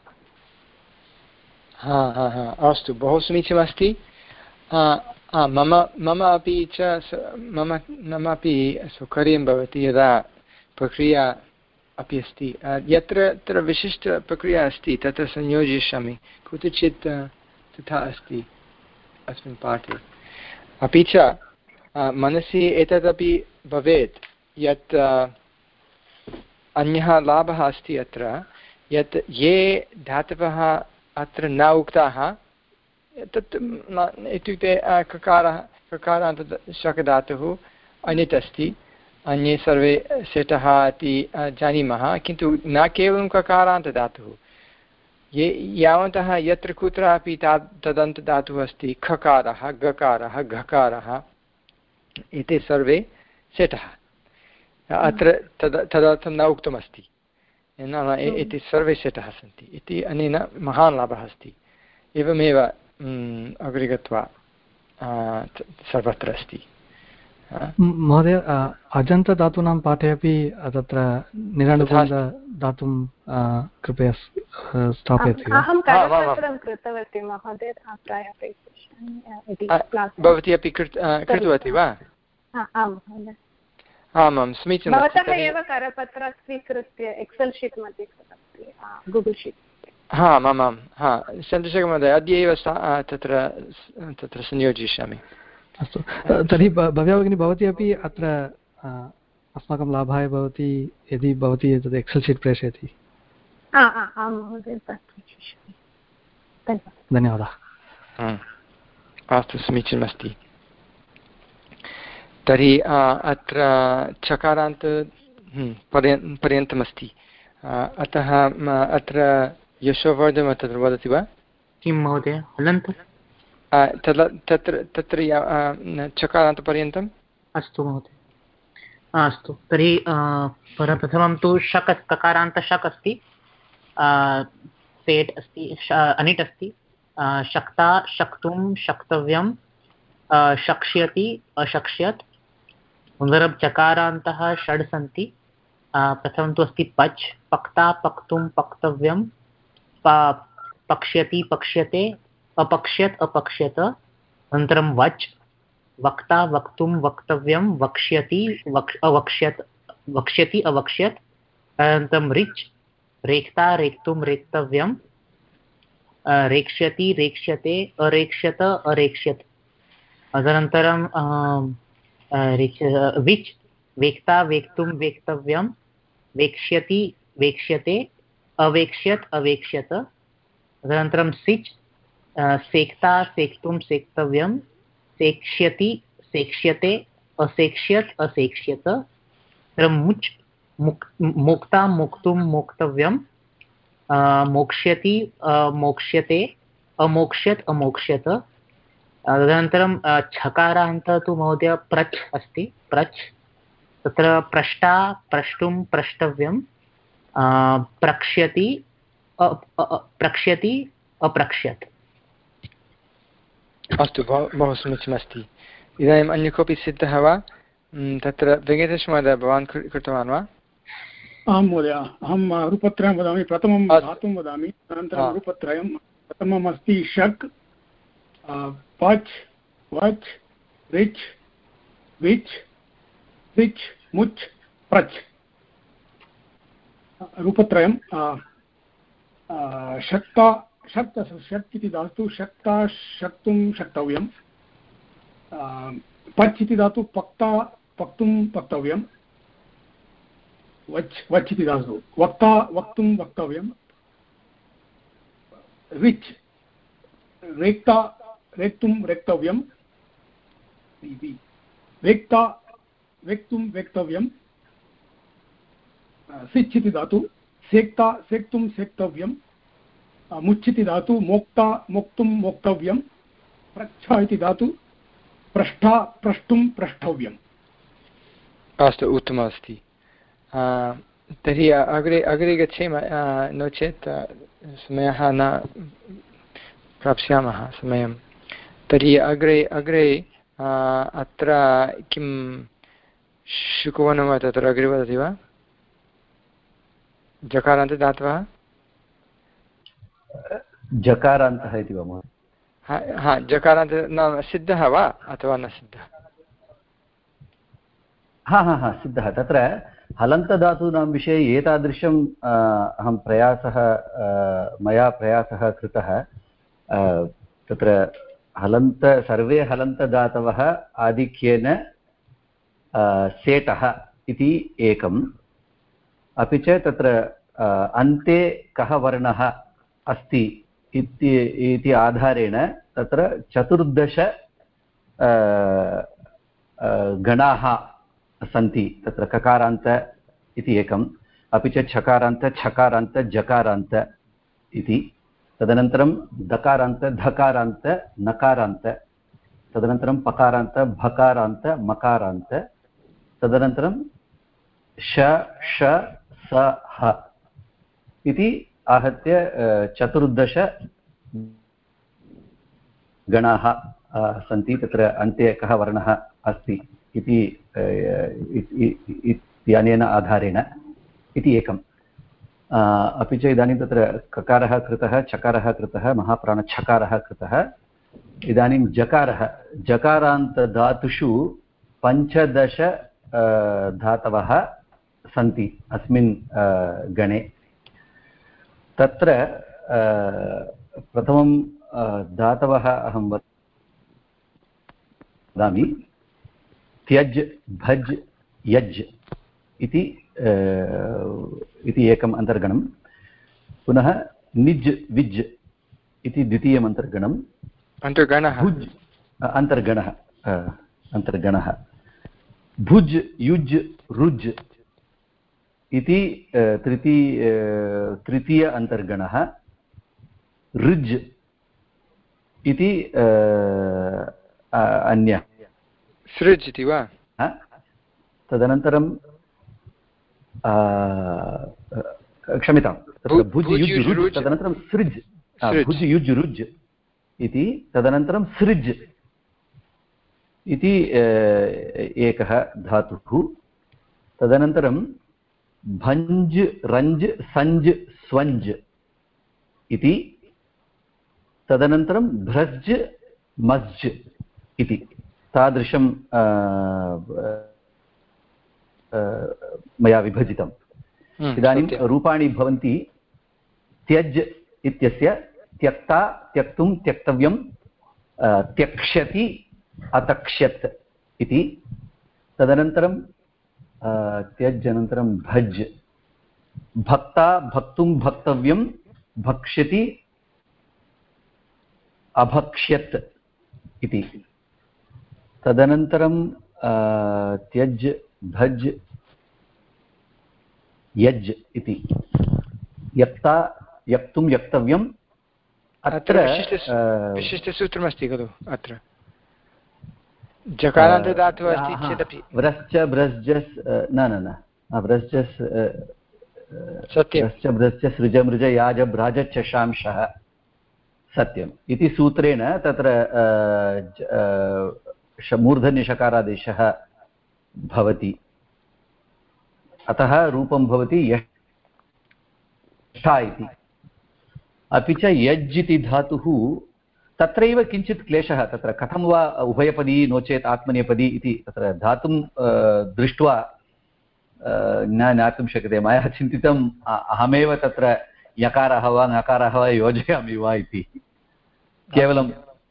हा हा हा अस्तु बहु समीचीनमस्ति मम मम अपि च मम मम अपि सौकर्यं भवति यदा प्रक्रिया अपि अस्ति यत्र तत्र विशिष्टप्रक्रिया अस्ति तत्र संयोजयिष्यामि कुत्रचित् तथा अस्ति अस्मिन् पाठे अपि च मनसि एतदपि भवेत् यत् अन्यः लाभः अस्ति अत्र यत् ये धातवः अत्र न उक्ताः तत् इत्युक्ते ककारः ककारान्त शकधातुः अन्यत् अस्ति अन्ये सर्वे सेटः इति जानीमः किन्तु न केवलं ककारान्तधातुः ये यावन्तः यत्र कुत्रापि ता तदन्तधातुः अस्ति खकारः गकारः घकारः एते सर्वे सेटः अत्र तद् तदर्थं न उक्तमस्ति नाम एते सर्वे सेटः सन्ति इति अनेन महान् लाभः अस्ति एवमेव अग्रे गत्वा सर्वत्र अस्ति महोदय अजन्तधातूनां पाठे अपि तत्र निरानुबन्धधातुं कृपया स्थापयति भवती अपि कृतवती वा आमां समीचीनं भवतः एव करपत्रं स्वीकृत्य एक्सेल् शीट् मध्ये गूगल् शीट् हा आमां हा चन्द्रशेखर महोदय अद्य एव तत्र तत्र संयोजयिष्यामि अस्तु तर्हि भव्या भगिनी भवती अपि अत्र अस्माकं लाभाय भवती यदि भवती एतत् एक्सेल् शीट् प्रेषयति धन्यवादः अस्तु समीचीनमस्ति तर्हि अत्र चकारान्त पर्यन् पर्यन्तमस्ति अतः अत्र यशोवर्धन तत्र वदति वा किं महोदय हलन्त तत्र तत्र चकारान्तपर्यन्तम् अस्तु महोदय अस्तु तर्हि प्रथमं तु शक् ककारान्त शक् अस्ति सेट् अस्ति अनिट् अस्ति शक्ता शक्तुं शक्तव्यं शक्ष्यति अशक्ष्यत् अनन्तरं चकारान्तः षड् सन्ति प्रथमं तु अस्ति पच् पक्ता पक्तुं पक्तव्यं पक्ष्यति पक्ष्यते अपक्ष्यत् अपक्ष्यत अनन्तरं वच् वक्ता वक्तुं वक्तव्यं वक्ष्यति वक् अवक्ष्यत् वक्ष्यति अवक्ष्यत् अनन्तरं रिच् रेक्ता रेक्तुं रेक्तव्यं रेक्ष्यति रेक्ष्यते अरेक्ष्यत अरेक्ष्यत् तदनन्तरं विच् वेक्ता वेक्तुं वेक्तव्यं वेक्ष्यति वेक्ष्यते अवेक्ष्यत् अवेक्ष्यत तदनन्तरं सिच् सेक्ता सेक्तुं सेक्तव्यं सेक्ष्यति सेक्ष्यते असेक्ष्यत् असेक्ष्यत तदनन्तरं मुच् मुक् मोक्ता मोक्तुं मोक्तव्यं मोक्ष्यति मोक्ष्यते अमोक्ष्यत् अमोक्ष्यत तदनन्तरं छकारान्तः तु महोदय प्रच् अस्ति प्रच् तत्र प्रष्टा प्रष्टुं प्रष्टव्यं प्रक्ष्यति प्रक्ष्यति अप्रक्ष्यत् अस्तु बहु समीचीनमस्ति इदानीम् अन्य कोऽपि सिद्धः वा तत्र वेङ्कटेशमहोदय भवान् कृतवान् वा आं महोदय अहं रूपत्रयं वदामि प्रथमं धातुं वदामि अनन्तरं रूपत्रयं प्रथमम् अस्ति शक् पच् वच् रिच् विच् सिच् मुच् प्रच् रूपत्रयं शक्ता शक् शक् इति धातु शक्ता शक्तुं शक्तव्यं पच् इति धातु पक्ता पक्तुं पक्तव्यं वच् वच् इति धातु वक्ता वक्तुं वक्तव्यं रिच् रेक्ता रेक्तुं रेक्तव्यं वेक्ता वेक्तुं वेक्तव्यं सिच् इति धातु सेक्ता सेक्तुं सेक्तव्यं मुच् इति धातु मोक्ता मोक्तुं मोक्तव्यं प्रच्छा इति धातु प्रष्ठा प्रष्टुं प्रष्टव्यम् अस्तु उत्तममस्ति तर्हि अग्रे अग्रे गच्छेम नो चेत् समयः न प्राप्स्यामः समयं तर्हि अग्रे अग्रे अत्र किं शुकुवनं तत्र अग्रे वदति वा जकारान्तदातवः जकारान्तः इति वा महोदय हा जकारान्त नाम सिद्धः वा अथवा न सिद्धः हा हा हा सिद्धः तत्र हलन्तधातूनां विषये एतादृशं अहं प्रयासः मया प्रयासः कृतः। तत्र हलन्त सर्वे हलन्तधातवः आधिक्येन सेटः इति एकम्, अपि च तत्र अन्ते कः वर्णः अस्ति इति आधारेण तत्र चतुर्दश गणाः सन्ति। तत्र ककारान्त इति एकम्, अपि च छकारान्त छकारान्त जकारान्त इति, तदनन्तरं दकारान्त धकारान्त नकारान्त, तदनन्तरं पकारान्त भकारान्त मकारान्त, तदनन्तरं श ष स ह इति आहत्य चतुर्दश गणाः सन्ति। तत्र अन्ते कः वर्णः अस्ति इति इत्यनेन आधारेण इति एकम्। अपि च इदानीं तत्र ककारः कृतः, चकारः कृतः, महाप्राणछकारः कृतः। इदानीं जकारः, जकारान्तधातुषु पञ्चदश धातवः सन्ति अस्मिन् गणे। तत्र प्रथमं धातवः अहं वदामि। त्यज् भज् यज् इति इति एकम् अन्तर्गणं, पुनः निज् विज् इति द्वितीयम् अन्तर्गणम्, अन्तर्गणः भुज् अन्तर्गणः अन्तर्गणः भुज् युज् रुज् इति तृतीय तृतीय अन्तर्गणः, ऋज् इति अन्यः, सृज् इति वा। तदनन्तरं क्षम्यतां, तत्र भुज् युज् रुज्, तदनन्तरं सृज्, भुज् युज् रुज् इति, तदनन्तरं सृज् इति एकः धातुः, तदनन्तरं भञ्ज् रञ्ज् सञ्ज् स्वञ्ज् इति, तदनन्तरं भ्रज् मज्ज् इति, तादृशं मया विभजितम्। इदानीं रूपाणि भवन्ति त्यज् इत्यस्य त्यक्ता त्यक्तुं त्यक्तव्यं, त्यक्ष्यति अतक्ष्यत् इति, तदनन्तरं त्यज् अनन्तरं भज्, भक्ता भक्तुं भक्तव्यं भक्ष्यति अभक्ष्यत् इति, तदनन्तरं त्यज् भज् यज् इति, यक्ता यक्तुं यक्तव्यम्। अत्र विशिष्टसूत्रमस्ति खलु, अत्र जकारान्तधातुः अस्ति चेदपि व्रश्च भ्रज्जस् न न न व्रश्चस् व्रश्च भ्रश्च सृज मृज याज भ्राज चशांशः सत्यम् इति सूत्रेण तत्र मूर्धन्यषकारादेशः भवति। अतः रूपं भवति यष्ठा इति। अपि च यज् इति धातुः तत्रैव किञ्चित् क्लेशः, तत्र कथं वा उभयपदी नो चेत् आत्मनेपदी इति तत्र धातुं दृष्ट्वा न ज्ञातुं शक्यते। मया चिन्तितम् अहमेव तत्र यकारः वा नकारः वा योजयामि वा इति, केवलं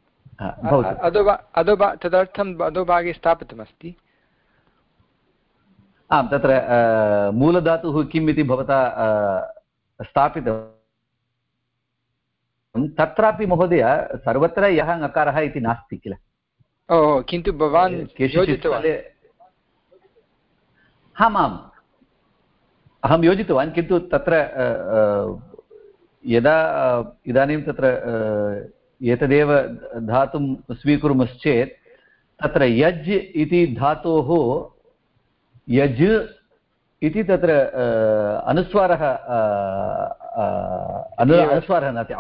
अधोभा तदर्थम् अधोभागे स्थापितमस्ति। आं, तत्र मूलधातुः किम् इति भवता स्थापितं, तत्रापि महोदय सर्वत्र यः ङकारः इति नास्ति किल। ओ, किन्तु भवान् योजितवान्। आम् आम्, अहं योजितवान्, किन्तु तत्र यदा इदानीं तत्र एतदेव धातुं स्वीकुर्मश्चेत् तत्र यज् इति धातोः यज् इति तत्र अनुस्वारः अनु अनुस्वारः नास्ति,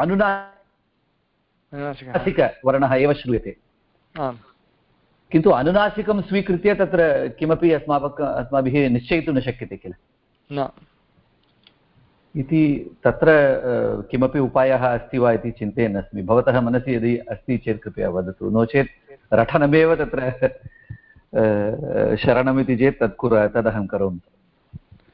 अनुनासिकवर्णः एव श्रूयते। किन्तु अनुनासिकं स्वीकृत्य तत्र किमपि अस्माकम् अस्माभिः निश्चयितुं न शक्यते किल न इति, तत्र किमपि उपायः अस्ति वा इति चिन्तयन् अस्मि। भवतः मनसि यदि अस्ति चेत् कृपया वदतु, नो चेत् रठनमेव तत्र शरणमिति चेत् तत् कुर् तदहं करोमि।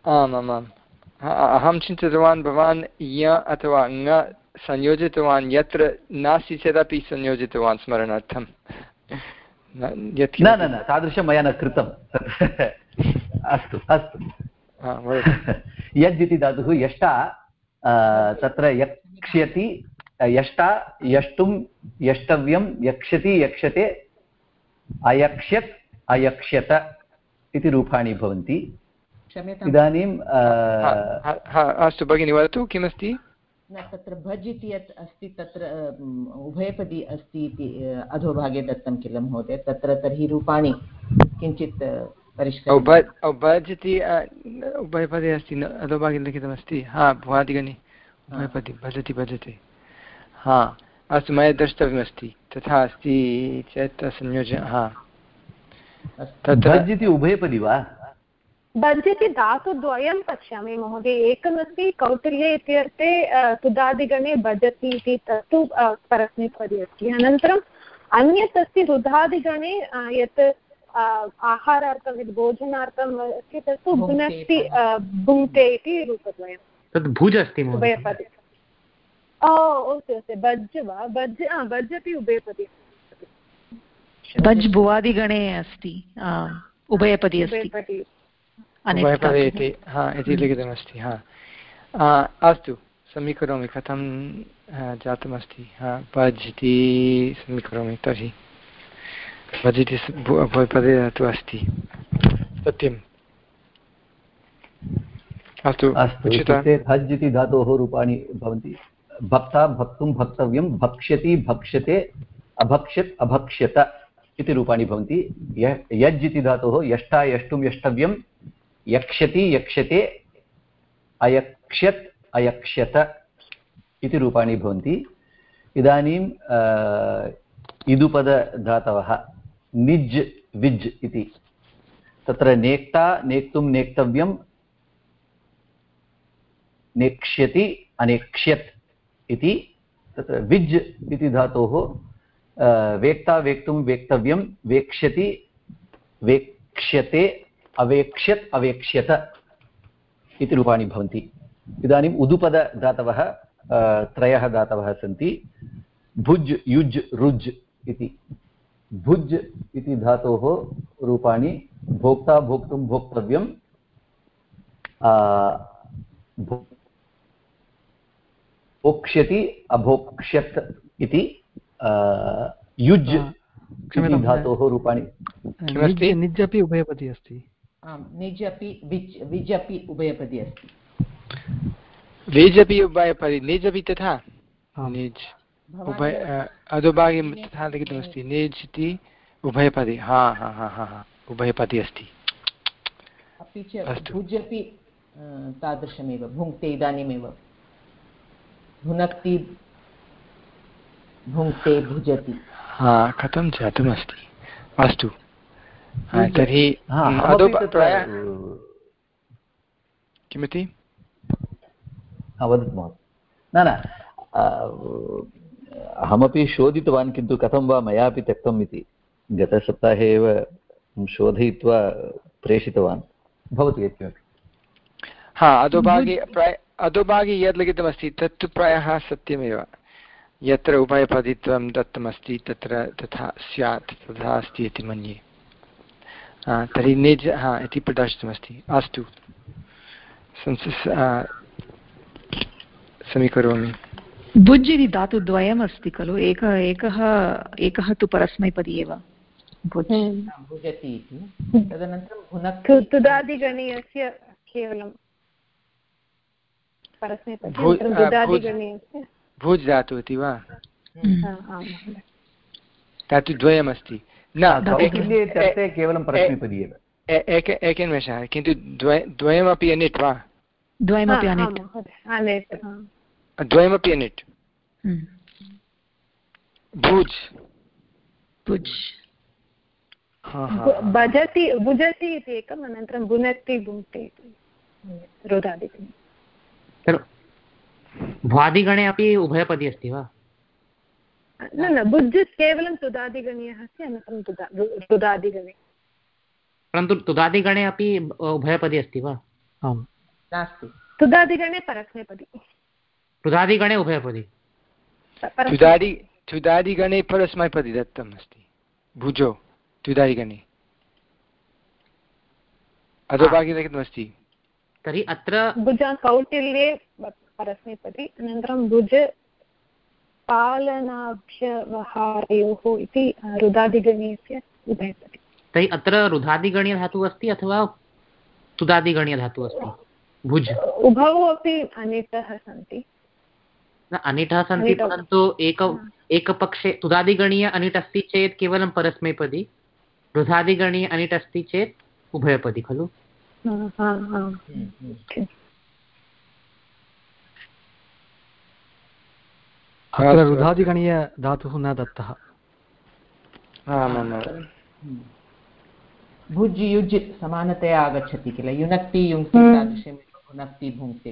आम् आम् आम् अहं चिन्तितवान् भवान् य अथवा ङ संयोजितवान् यत्र नास्ति चेदपि संयोजितवान् स्मरणार्थं न न न तादृशं मया न कृतम् अस्तु अस्तु यज् इति धातुः यष्टा तत्र यक्ष्यति यष्टा यष्टुं यष्टव्यं यक्ष्यति यक्ष्यते अयक्ष्यत् अयक्ष्यत इति रूपाणि भवन्ति इदानीं अस्तु भगिनि वदतु किमस्ति न तत्र भज् इति यत् अस्ति तत्र उभयपदी अस्ति इति अधोभागे दत्तं किल महोदय तत्र तर्हि रूपाणि किञ्चित् परिष्कृतं भज् इति उभयपदी अस्ति अधोभागे लिखितमस्ति हा भवादिगणे उभयपदी भजति भजति हा अस्तु मया द्रष्टव्यमस्ति तथा अस्ति चेत् संयोजन हा भज् इति उभयपदी वा भज् इति धातुद्वयं पश्यामि महोदय एकमस्ति कौटिल्ये इत्यर्थे तुदादिगणे भजति इति तत्तु परस्मैपदी अस्ति अनन्तरम् अन्यत् अस्ति रुधादिगणे यत् आहारार्थं यत् भोजनार्थम् अस्ति तत्तु भुनक्ति भुङ्क्ते इति रूपद्वयं तद् भुज् अस्ति उभयपदी ओ ओके ओके भज् वा भज् भज् अपि उभयपदी भज् भुवादिगणे अस्ति उभयपदी अस्ति उभयपदी इति हा इति लिखितमस्ति हा अस्तु समीकरोमि कथं जातमस्ति हा भज् इति समीकरोमि तर्हि भज् इति उभयपदे तु अस्ति सत्यम् अस्तु भज् इति धातोः रूपाणि भवन्ति भक्ता भक्तुं भक्तव्यं भक्ष्यति भक्ष्यते अभक्ष्यत् अभक्ष्यत इति रूपाणि भवन्ति यज् इति धातोः यष्टा यष्टुं यष्टव्यं यक्ष्यति यक्ष्यते अयक्ष्यत् अयक्ष्यत इति रूपाणि भवन्ति इदानीं इदुपदधातवः निज् विज् इति तत्र नेक्ता नेक्तुं नेक्तव्यं नेक्ष्यति अनेक्ष्यत् इति तत्र विज् इति धातोः वेक्ता वेक्तुं वेक्तव्यं वेक्ष्यति वेक्ष्यते अवेक्ष्यत् अवेक्ष्यत इति रूपाणि भवन्ति इदानीम् उदुपदधातवः त्रयः धातवः सन्ति भुज् युज् रुज् इति भुज् इति धातोः रूपाणि भोक्ता भोक्तुं भोक्तव्यं भोक्ष्यति अभोक्ष्यत् इति युज् इति धातोः रूपाणि निज् अपि उभयपदी अस्ति आम् निज् अपि विज् विज् अपि उभयपदी अस्ति विज् अपि उभयपदी निज् अपि तथा निज् उभय अधोभागे तथा लिखितमस्ति निज् इति उभयपदी हा हा हा हा हा उभयपदी अस्ति अपि च भुज् अपि तादृशमेव भुङ्क्ते इदानीमेव भुनक्ति भुङ्क्ते भुजति हा कथं जातमस्ति अस्तु तर्हि किमिति वदतु महोदय न न अहमपि शोधितवान् किन्तु कथं वा मयापि त्यक्तम् इति गतसप्ताहे एव शोधयित्वा प्रेषितवान् भवतु यत्किमपि हा अधोभागे प्राय अधोभागे यद् लिखितमस्ति तत्तु प्रायः सत्यमेव यत्र उभयपदित्वं दत्तमस्ति तत्र तथा स्यात् तथा अस्ति इति मन्ये तर्हि निज् हा इति प्रदर्शितमस्ति अस्तु समीकरोमि भुज् इति धातुद्वयम् अस्ति खलु एकः एकः एकः तु परस्मैपदी एव भुजति इति तदनन्तरं भुनक्ति तुदादिगणीयस्य केवलं परस्मैपदी भुज् धातु इति वा धातुद्वयमस्ति न केवलं परस्मैपदी एव एक एकनिमेषः किन्तु द्वय द्वयमपि अनिट् वा द्वयमपि अनिट् द्वयमपि अनिट् भुज् भुज् भजति भुजति इति एकम् अनन्तरं भुनक्ति भुङ्क्ते इति रुदादिगणे भ्वादिगणे अपि उभयपदी अस्ति वा न न भुज् केवलं तुदादिगणीयः अस्ति अनन्तरं रुदादिगणे परन्तु तुदादिगणे अपि उभयपदी अस्ति वा आम् नास्ति तुदादिगणे परस्मैपदी तुदादिगणे उभयपदी तुदादि तुदादिगणे परस्मैपदी दत्तम् अस्ति भुजो तुदादिगणे अधोभागे लिखितमस्ति तर्हि अत्र भुज कौटिल्ये परस्मैपदी अनन्तरं भुज पालनाभ्यवहारयोः इति रुदादिगणीयस्य उभयपदी तर्हि अत्र रुधादिगणीयधातुः अस्ति अथवा तुदादिगणीयधातुः अस्ति भुज् उभौ अपि अनिटः सन्ति न अनिटः सन्ति परन्तु एक एकपक्षे तुदादिगणीय अनिट् अस्ति चेत् केवलं परस्मैपदी रुधादिगणीय अनिट् अस्ति चेत् उभयपदी खलु अत्र रुधादिगणीयधातुः न दत्तः भुज् युज् समानतया आगच्छति किल युनक्ति युङ्क्ति तादृशं युनक्ति भुङ्क्ते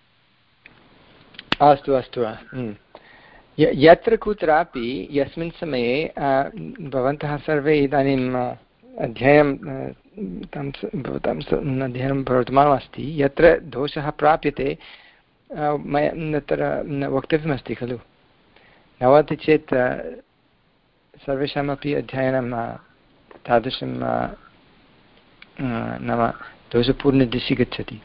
अस्तु अस्तु यत्र कुत्रापि यस्मिन् समये भवन्तः सर्वे इदानीम् अध्ययनं भवतां अध्ययनं वर्तमानम् अस्ति यत्र दोषः प्राप्यते मया तत्र वक्तव्यमस्ति खलु न भवति चेत् सर्वेषामपि अध्ययनं तादृशं नाम दोषपूर्णदिशि गच्छति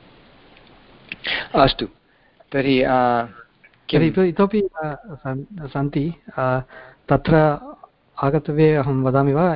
अस्तु तर्हि इतोपि सन्ति तत्र आगतव्ये अहं वदामि वा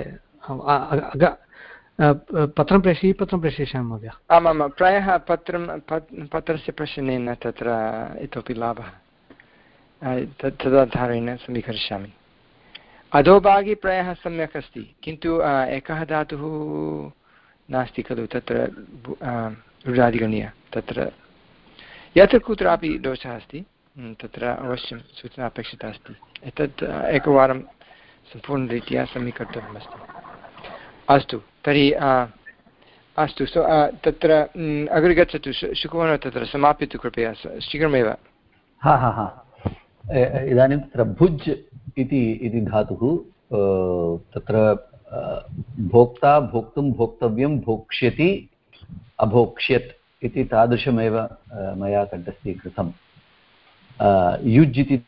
पत्रं प्रेषयि पत्रं प्रेषयिष्यामि महोदय आमां प्रायः पत्रं पत्रस्य प्रेषणेन तत्र इतोपि लाभः तदाधारेण समीकरिष्यामि अधोभागे प्रायः सम्यक् अस्ति किन्तु एकः धातुः नास्ति खलु तत्र रुडादिगणीय तत्र यत्र कुत्रापि दोषः अस्ति तत्र अवश्यं सूचना अपेक्षिता अस्ति एतत् एकवारं सम्पूर्णरीत्या समीकर्तव्यमस्ति अस्तु तर्हि अस्तु सो तत्र अग्रे गच्छतु शुकवर्णः तत्र समाप्यतु कृपया शीघ्रमेव हा हा हा इदानीं तत्र भुज् इति इति धातुः तत्र भोक्ता भोक्तुं भोक्तव्यं भोक्ष्यति अभोक्ष्यत् इति तादृशमेव मया कण्ठस्थीकृतं युज् इति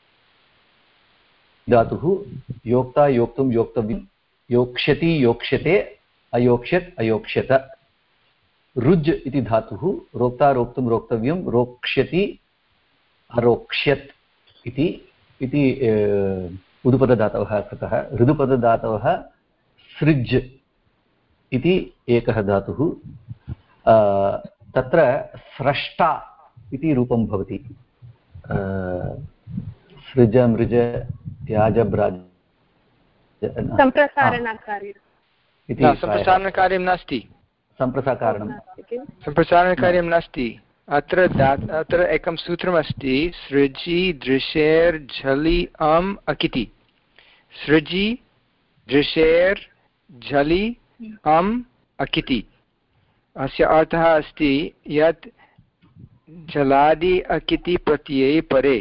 धातुः योक्ता योक्तुं योक्तव्यं योक्ष्यति योक्ष्यते अयोक्ष्यत् अयोक्ष्यत रुज् इति धातुः रोक्ता रोक्तुं रोक्तव्यं रोक्ष्यति अरोक्ष्यत् इति इति उदुपदधातवः कृतः ऋदुपदधातवः सृज् इति एकः धातुः तत्र स्रष्टा इति रूपं भवति सृज मृज त्याज ब्राज सम्प्रसारणकार्यं नास्ति सम्प्रसारणकार्यं सम्प्रसारणकार्यं नास्ति अत्र अत्र एकं सूत्रमस्ति सृजि दृशेर् झलि अम् अकिति सृजि दृशेर् झलि अम् अकिति अस्य अर्थः अस्ति यत् जलादि अकिति प्रत्यये परे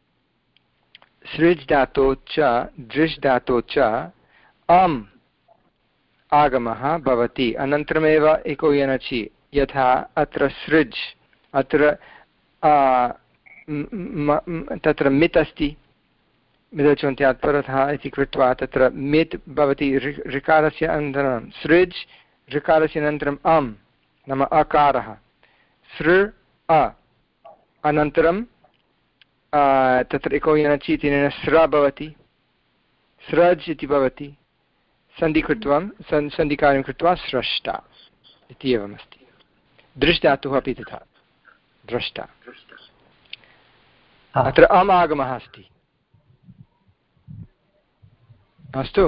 सृज् धातो च दृश् धातो च अम् आगमः भवति अनन्तरमेव एको यनचि यथा अत्र सृज् अत्र तत्र मित् अस्ति मिदचोन्त्यात् परतः इति कृत्वा तत्र मित् भवति ऋकारस्य अनन्तरं सृज् ऋकारस्य अनन्तरम् अम् नाम अकारः सृ अ अनन्तरं तत्र एको यनचि इत्यनेन स्र भवति स्रज् इति भवति सन्धि कृत्वा सन्धिकार्यं कृत्वा स्रष्टा इति एवमस्ति दृश् धातुः अपि तथा द्रष्टा अत्र अम् आगमः अस्ति अस्तु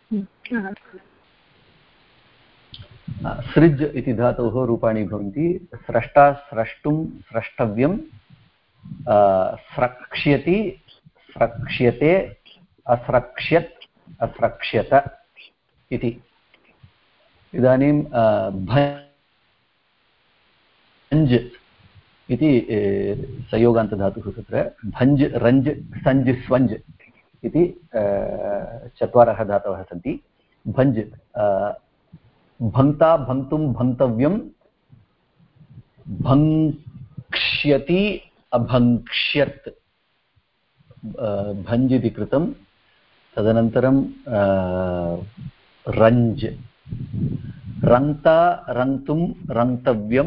सृज् इति धातोः रूपाणि भवन्ति स्रष्टा स्रष्टुं स्रष्टव्यं स्रक्ष्यति स्रक्ष्यते अस्रक्ष्यत् अस्रक्ष्यत इति इदानीं भञ्ज् इति संयोगान्तधातुः तत्र भञ्ज् रञ्ज् सञ्ज् स्वञ्ज् इति चत्वारः धातवः सन्ति भञ्ज् भङ्क्ता भङ्क्तुं भङ्क्तव्यं भङ्क्ष्यति अभङ्क्ष्यत् भञ्ज् इति कृतं तदनन्तरं रञ्ज् रङ्क्ता रङ्क्तुं रङ्क्तव्यं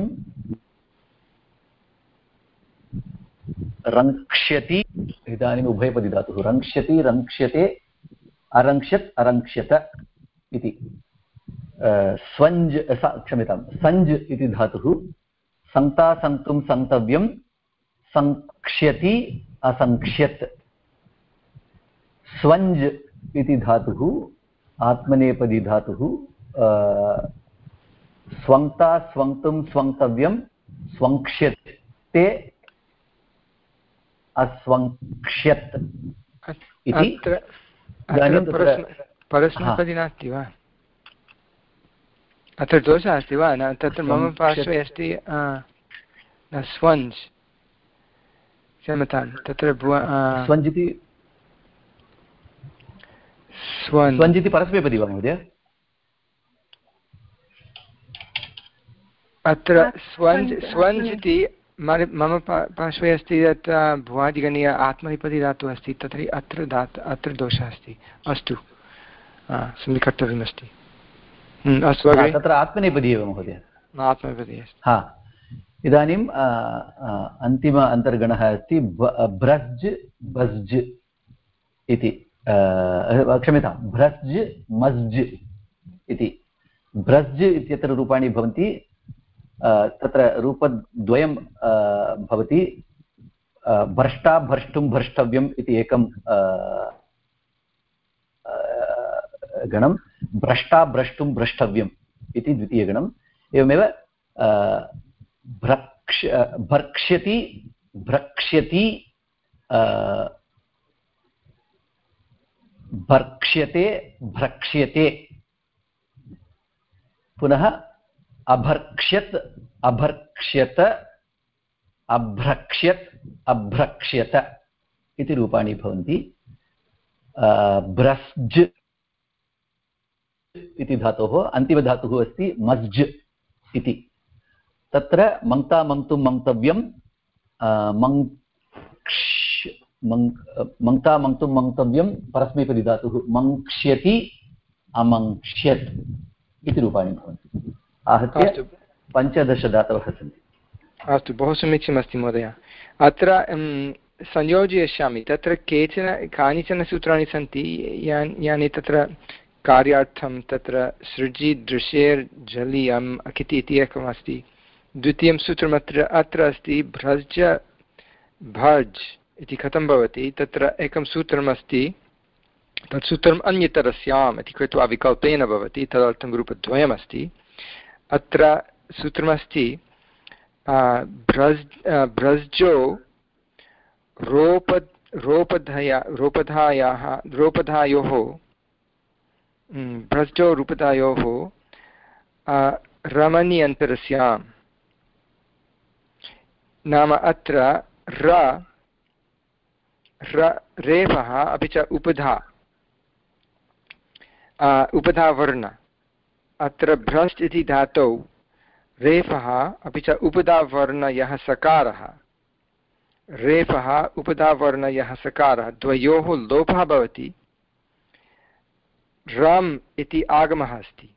रङ्क्ष्यति इदानीम् उभयपदी धातुः रङ्क्ष्यति रङ्क्ष्यते अरङ्क्ष्यत् अरङ्क्ष्यत इति स्वञ्ज् क्षम्यतां सञ्ज् इति धातुः सङ्क्ता सङ्क्तुं सङ्क्तव्यं सङ्क्ष्यति असङ्क्ष्यत् स्वञ्ज् इति धातुः आत्मनेपदी धातुः स्वङ्क्ता स्वङ्क्तुं स्वङ्क्तव्यं स्वङ्क्ष्यते अस्वङ्क्ष्यत् इति परस्मैपदी नास्ति वा अत्र दोषः अस्ति वा न तत्र मम पार्श्वे अस्ति स्वञ्ज् क्षम्यतां तत्र स्वञ्ज् इति स्वञ्ज् इति परस्मैपदी वा महोदय अत्र स्वञ्ज् स्वञ्ज् इति मम पार्श्वे अस्ति यत् भुवादिगणीय आत्मनेपदी धातुः अस्ति तर्हि अत्र धातु अत्र दोषः अस्ति अस्तु सम्यक् कर्तव्यमस्ति अस्तु तत्र आत्मनेपदी एव महोदय आत्मनेपदी अस्ति हा इदानीम् अन्तिम अन्तर्गणः अस्ति भ्रज् भज् इति क्षम्यतां भ्रज् मज् इति भ्रज् इत्यत्र रूपाणि भवन्ति तत्र रूपद्वयं भवति भ्रष्टा भ्रष्टुं भ्रष्टव्यम् इति एकं गणं भ्रष्टा भ्रष्टुं भ्रष्टव्यम् इति द्वितीयगणम् एवमेव भ्रक्ष भर्क्ष्यति भ्रक्ष्यति भर्क्ष्यते भ्रक्ष्यते पुनः अभर्क्ष्यत् अभर्क्ष्यत अभ्रक्ष्यत् अभ्रक्ष्यत इति रूपाणि भवन्ति भ्रस्ज् इति धातोः अन्तिमधातुः अस्ति मज्ज् इति तत्र मङ्क्ता मङ्क्तुं मङ्क्तव्यं मङ्क्ष् मङ्क्ता मङ्क्तुं मङ्क्तव्यं परस्मैपदी धातुः मङ्क्ष्यति अमङ्क्ष्यत् इति रूपाणि भवन्ति आहत्य पञ्चदशधातवः सन्ति अस्तु बहु समीचीनमस्ति महोदय अत्र संयोजयिष्यामि तत्र केचन कानिचन सूत्राणि सन्ति यानि यानि तत्र कार्यार्थं तत्र सृजि दृशेर्जलीयम् अकिति इति एकम् अस्ति द्वितीयं सूत्रमत्र अत्र अस्ति भ्रज भर्ज् इति कथं भवति तत्र एकं सूत्रमस्ति तत् सूत्रम् अन्यतरस्याम् इति कृत्वा विकल्पेन भवति तदर्थं रूपद्वयमस्ति अत्र सूत्रमस्ति भ्रज् भ्रज्जो रोप रोपधया रोपधायाः रोपधायोः भ्रज्जो रूपधायोः रमणीयन्तरस्यां नाम अत्र र रेफः अपि च उपधा उपधावर्ण अत्र भ्रष्ट् इति धातौ रेफः अपि च उपधावर्ण यः सकारः रेफः उपधावर्ण यः सकारः द्वयोः लोपः भवति रम् इति आगमः अस्ति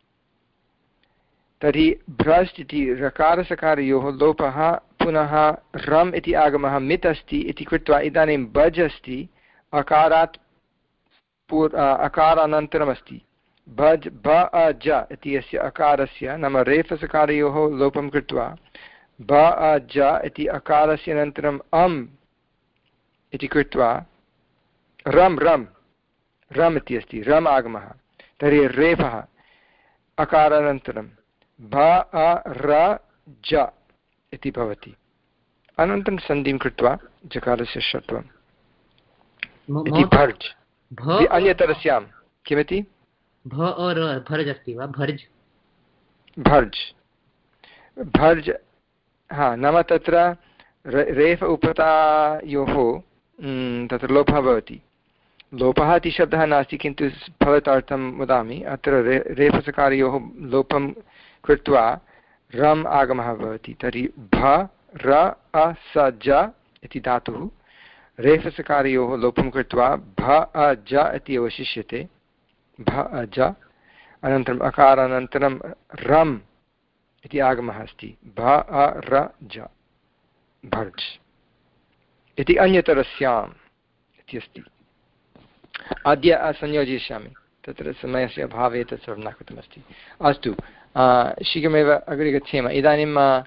तर्हि भ्रष्ट् इति रकारसकारयोः लोपः पुनः रम् इति आगमः मित् अस्ति इति कृत्वा इदानीं बज् अस्ति अकारात् पूर् अकारानन्तरमस्ति भज् ब अ ज इति अस्य अकारस्य नाम रेफसकारयोः लोपं कृत्वा ब अ ज इति अकारस्य अनन्तरम् अम् इति कृत्वा रम् रम् रम् इति अस्ति रम् आगमः तर्हि रेफः अकारानन्तरं ब अ र ज इति भवति अनन्तरं सन्धिं कृत्वा जकारस्य षत्वम् इति भर्ज् अन्यतरस्यां किमिति भर्ज् अस्ति वा भर्ज् भर्ज् भर्ज् हा नाम तत्र रेफ उपतायोः तत्र लोपः भवति लोपः इति शब्दः नास्ति किन्तु फलतार्थं वदामि अत्र रे रेफसकारयोः लोपं कृत्वा रम् आगमः भवति तर्हि भ र अ स ज इति धातुः रेफसकारयोः लोपं कृत्वा भ अ ज इति अवशिष्यते भ अ ज अनन्तरम् अकारानन्तरं रम् इति आगमः अस्ति भ अ र ज भर्ज् इति अन्यतरस्याम् इति अस्ति। अद्य संयोजयिष्यामि तत्र समयस्य अभावे तत् सर्वं न कृतमस्ति। अस्तु शीघ्रमेव अग्रे गच्छेम। इदानीं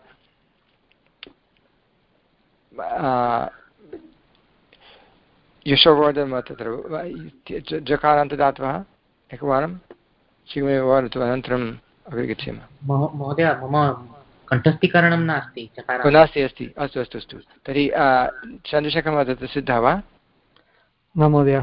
यशोवर्धन तत्र जकारान्तदातवः एकवारं शीघ्रमेव वदतु अनन्तरम् अग्रे गच्छेम। महोदय मम कण्ठस्थीकरणं नास्ति नास्ति अस्ति अस्तु अस्तु अस्तु तर्हि चन्द्रशेखरः तत्र सिद्धः वा? न महोदय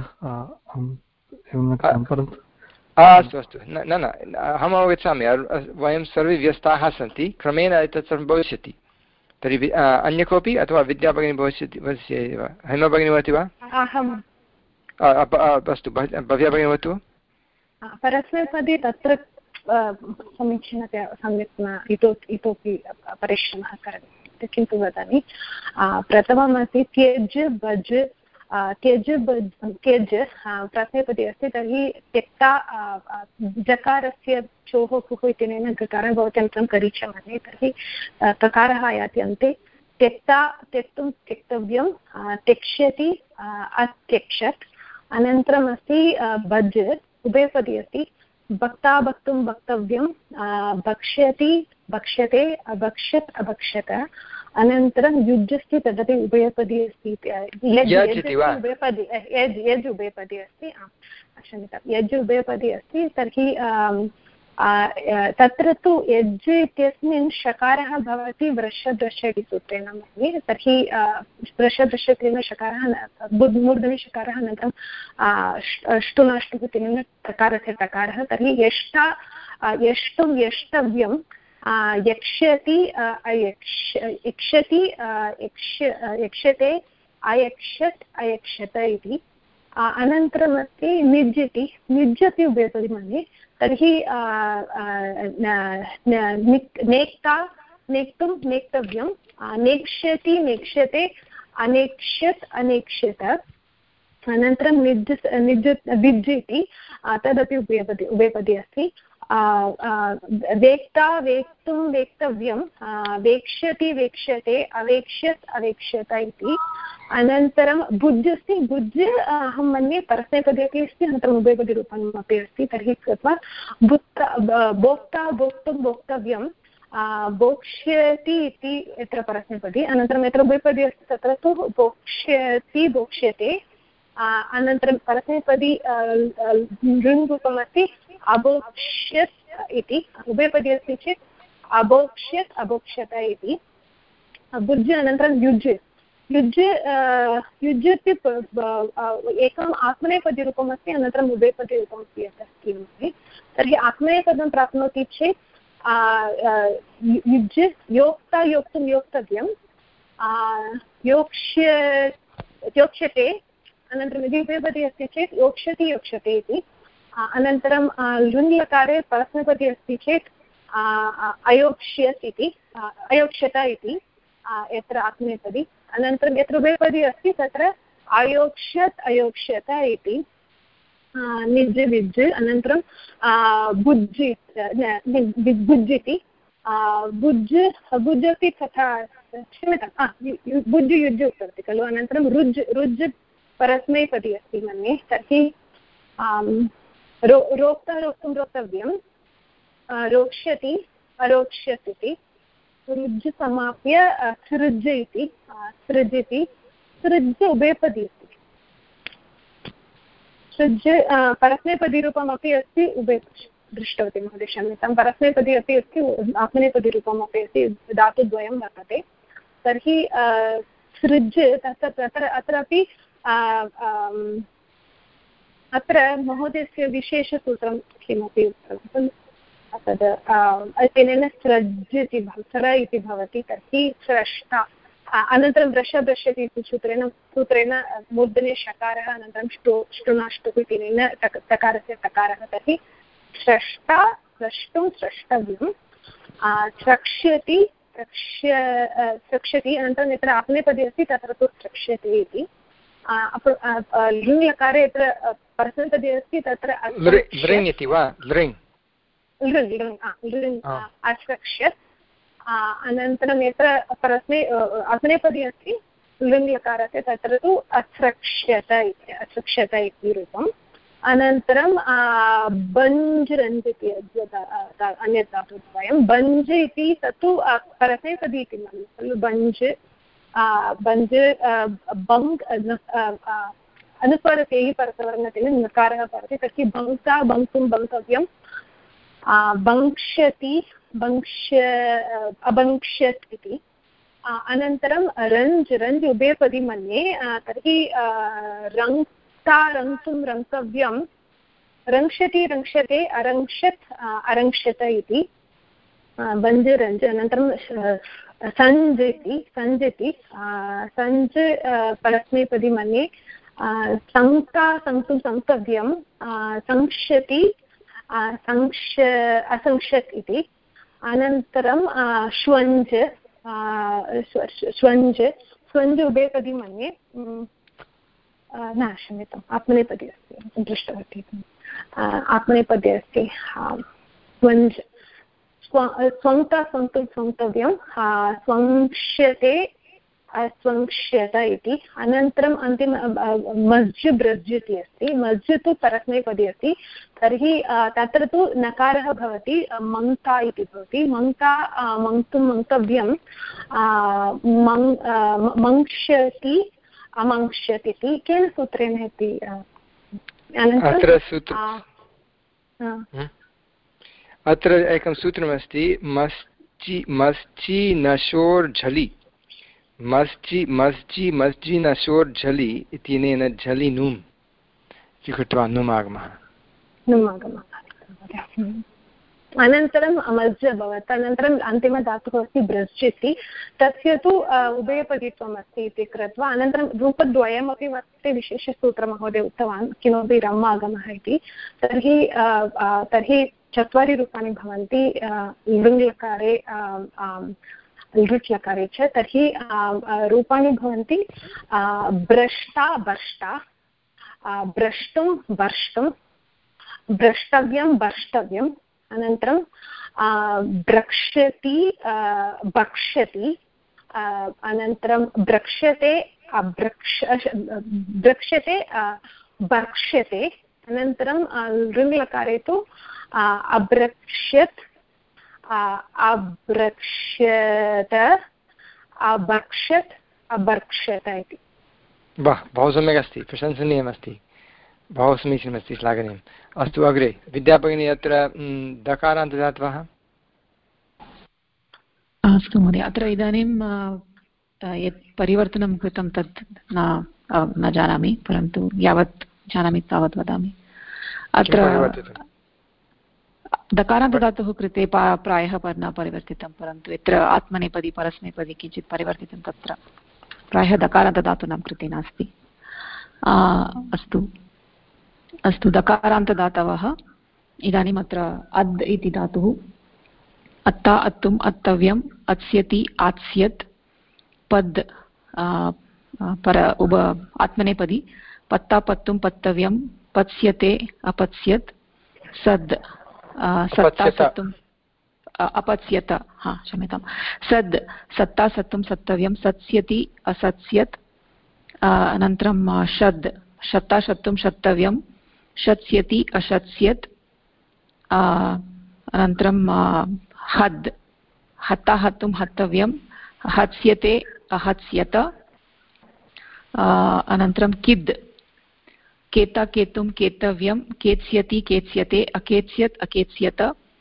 परन्तु अस्तु अस्तु न न अहम् अवगच्छामि वयं सर्वे व्यस्ताः सन्ति क्रमेण एतत् सर्वं भविष्यति। तर्हि अन्य कोऽपि अथवा विद्या भगिनी भविष्यति भविष्यति वा? हेमा भगिनी वदति वा? अस्तु भव्या भगिनी वदतु। परस्मैपदे तत्र समीचीनतया सम्यक् न इतोपि इतोपि परिश्रमः करणीयः किन्तु वदामि। प्रथममस्ति त्यज भज त्यज त्यज प्रथमपदे अस्ति तर्हि त्यक्ता जकारस्य चोः कुः इत्यनेन गकारः भवति अनन्तरं करीच मन्ये तर्हि तकारः आयाति अन्ते त्यक्ता त्यक्तुं त्यक्तव्यं त्यक्ष्यति अत्यक्षत् अनन्तरम् अस्ति भज उभयपदी अस्ति भक्ता भक्तुं वक्तव्यं भक्ष्यति भक्ष्यते अभक्षत् अभक्षत अनन्तरं युज्यस्ति तदपि उभयपदी अस्ति उभयपदी यज् यज् उभयपदी अस्ति क्षम्यतां यज् उभयपदी अस्ति तर्हि तत्र तु यज् इत्यस्मिन् षकारः भवति वृषदृश इति सूत्रेण मन्ये तर्हि वृषदृशत्वेन षकारः मूर्धन्यषकारः अनन्तरं ष्टुनाष्टुः इत्यनेन तकारस्य तकारः तर्हि यष्टा यष्टुं यष्टव्यं यक्ष्यति अयक्ष यक्षति यक्ष्यते अयक्षत् अयक्षत इति अनन्तरमस्ति निज् इति निज् अपि उभयपदी मन्ये तर्हि नेक्ता नेक्तुं नेक्तव्यं नेक्ष्यति नेक्ष्यते अनेक्ष्यत् अनेक्ष्यत अनन्तरं निज् निज् विज् इति तदपि उभयपदी उभयपदी अस्ति। वेक्ता वेक्तुं वेक्तव्यं वेक्ष्यति वेक्ष्यते अवेक्ष्यत् अवेक्ष्यत इति अनन्तरं भुज् अस्ति भुज् अहं मन्ये परस्मैपदे अपि अस्ति अनन्तरम् उभयपदीरूपम् अपि अस्ति तर्हि कृत्वा भुक्ता भोक्ता भोक्तुं भोक्तव्यं भोक्ष्यति इति यत्र परस्मैपदी अनन्तरं यत्र उभयपदी अस्ति तत्र तु भोक्ष्यति भोक्ष्यते अनन्तरं परस्मैपदी लृङ् रूपमस्ति अभोक्ष्यत् इति उभयपदी अस्ति चेत् अभोक्ष्यत् अभोक्ष्यत इति भुज् अनन्तरं युज् युज् युज् इति एकम् आत्मनेपदीरूपम् अस्ति अनन्तरम् उभयपदीरूपम् अपि अस्ति तर्हि आत्मनेपदं प्राप्नोति चेत् युज् योक्ता योक्तुं योक्तव्यं योक्ष्य योक्ष्यते अनन्तरं यदि उभयपदी अस्ति चेत् योक्ष्यति योक्ष्यते इति अनन्तरं लृङ्लकारे परस्मैपदी अस्ति चेत् अयोक्ष्यत् इति अयोक्ष्यत इति यत्र आत्मनेपदी अनन्तरं यत्र उभयपदी अस्ति तत्र अयोक्ष्यत् अयोक्ष्यत इति निज् विज् अनन्तरं भुज् भुज् इति भुज् भुज् अपि तथा क्षम्यतां भुज् युज् उक्तवती खलु अनन्तरं रुज् रुज् परस्मैपदी अस्ति मन्ये तर्हि रो रोक्ता रोक्तुं रोक्तव्यं रोक्ष्यति अरोक्ष्यत् इति सृज् समाप्य सृज् इति सृज् इति सृज् उभयपदी अस्ति सृज् परस्मैपदीरूपमपि अस्ति उभय दृष्टवती महोदय क्षम्यतां परस्मैपदी अपि अस्ति आत्मनेपदीरूपम् अपि अस्ति धातुद्वयं वर्तते तर्हि सृज् तत्र तत्र अत्रापि अत्र महोदयस्य विशेषसूत्रं किमपि उक्तवन्तः तद् तेन स्रज् इति स्र इति भवति तर्हि स्रष्टा अनन्तरं वृष दृश्यति इति सूत्रेण सूत्रेण मूर्धने षकारः अनन्तरं ष्टु ष्टुनाष्टुः इत्यनेन तकारस्य तकारः तर्हि स्रष्टा स्रष्टुं स्रष्टव्यं त्रक्ष्यति त्रक्ष्य त्रक्ष्यति अनन्तरं यत्र आत्मनेपदी अस्ति तत्र तु त्रक्ष्यते इति लृङ्लकारे यत्र परस्मैपदी अस्ति तत्र लृङ् इति वा लृङ् लृङ् लृङ् लृङ् अत्रक्ष्यत् अनन्तरं यत्र परस्मै आत्मनेपदी अस्ति लृङ्लकारस्य तत्र तु अत्रक्ष्यत इति अत्रक्ष्यत इति रूपम् अनन्तरं बञ्ज् रञ्ज् इति अन्यत् धातुद्वयं बञ्ज् इति तत्तु परस्मैपदी इति मन्ये खलु बञ्ज् बञ्ज् बङ्क् अनुस्वारस्यैः परसवर्णतेन नकारः भवति तर्हि बङ्क्ता बङ्क्तुं बङ्क्तव्यं बङ्क्ष्यति बङ्क्ष्य अबङ्क्ष्यत् इति अनन्तरं रञ्ज् रञ्ज् उभयपदी मन्ये तर्हि रङ्क्ता रङ्क्तुं रङ्क्तव्यं रङ्क्षति रङ्क्षते अरङ्क्षत् अरङ्क्षत इति बञ्ज् रञ्ज् अनन्तरं सञ्ज् इति सञ्ज् इति सञ्ज् परस्मैपदी मन्ये सङ्क्ता सङ्क्तुं सङ्क्तव्यं सङ्क्षति सङ्क्ष असङ्क्षत् इति अनन्तरं श्वञ्ज् श्वञ्ज् श्वञ्ज् उभयपदी मन्ये न क्षम्यताम् आत्मनेपदी अस्ति दृष्टवती आत्मनेपदी अस्ति श्वञ्ज् स्वङ्क्ता स्वङ्क्तुं स्वङ्क्तव्यं स्वङ्क्ष्यते स्वङ्क्ष्यत इति अनन्तरम् अन्तिम मज्ज् ब्रज् इति अस्ति मज्ज् तु परस्मैपदी अस्ति तर्हि तत्र तु नकारः भवति मङ्क्ता इति भवति मङ्क्ता मङ्क्तुं मङ्क्तव्यं मङ्क्ष्यति अमङ्क्ष्यत् इति केन सूत्रेण इति अत्र एकं सूत्रमस्ति मस्चि मस्चि नशोर्झलि मस्जि मस्जि मस्जि नशोर् झलि इत्यनेन झलि नुम् इति कृत्वा नुमागमः अनन्तरं मज्ज अभवत् अनन्तरम् अन्तिमधातुः अस्ति ब्रज् इति तस्य तु उभयपदित्वम् अस्ति इति कृत्वा अनन्तरं रूपद्वयमपि वर्तते विशेषसूत्रमहोदय उक्तवान् किमपि रम् आगमः इति तर्हि तर्हि चत्वारि रूपाणि भवन्ति लृङ्लकारे लृट् लकारे च तर्हि रूपाणि भवन्ति भ्रष्टा भर्ष्टा भ्रष्टुं भर्ष्टुं भ्रष्टव्यं भर्ष्टव्यम् अनन्तरं भ्रक्ष्यति भक्ष्यति अनन्तरं भ्रक्ष्यते अभ्रक्ष भ्रक्ष्यते भक्ष्यते अनन्तरं लृङ्लकारे तु अभ्रक्ष्यत् अभ्रक्ष्यत अभक्षत् अभर्क्षत इति वाह बहु सम्यक् अस्ति प्रशंसनीयमस्ति बहु समीचीनमस्ति श्लाघनीयम् अस्तु अग्रे विद्याभगिनी अत्र दकारान्तदातवः अस्तु महोदय अत्र इदानीं यत् परिवर्तनं कृतं तत् न न जानामि परन्तु यावत् जानामि तावत् वदामि अत्र दकारान्तदातुः कृते प्रायः न परिवर्तितं परन्तु यत्र आत्मनेपदी परस्मैपदी किञ्चित् परिवर्तितं तत्र प्रायः दकारान्तदातूनां कृते नास्ति अस्तु अस्तु दकारान्तदातवः इदानीम् अत्र अद् इति धातुः अत्ता अत्तुम् अत्तव्यम् अत्स्यति आत्स्यत् पद् पर उभ आत्मनेपदी पत्ता पत्तुं पत्तव्यं पत्स्यते अपत्स्यत् सद् सत्ता सत्तुम् अपत्स्यत हा क्षम्यतां सद् सत्ता सत्तुं सत्तव्यं सत्स्यति असत्स्यत् अनन्तरं षद् शत्ता शत्तुं शत्तव्यं शत्स्यति अशत्स्यत् अनन्तरं हद् हत्ता हत्तुं हत्तव्यं हत्स्यते अहत्स्यत अनन्तरं किद् केता केतुं केतव्यं केत्स्यति केत्स्यते अकेत्स्यत् अकेत्स्यत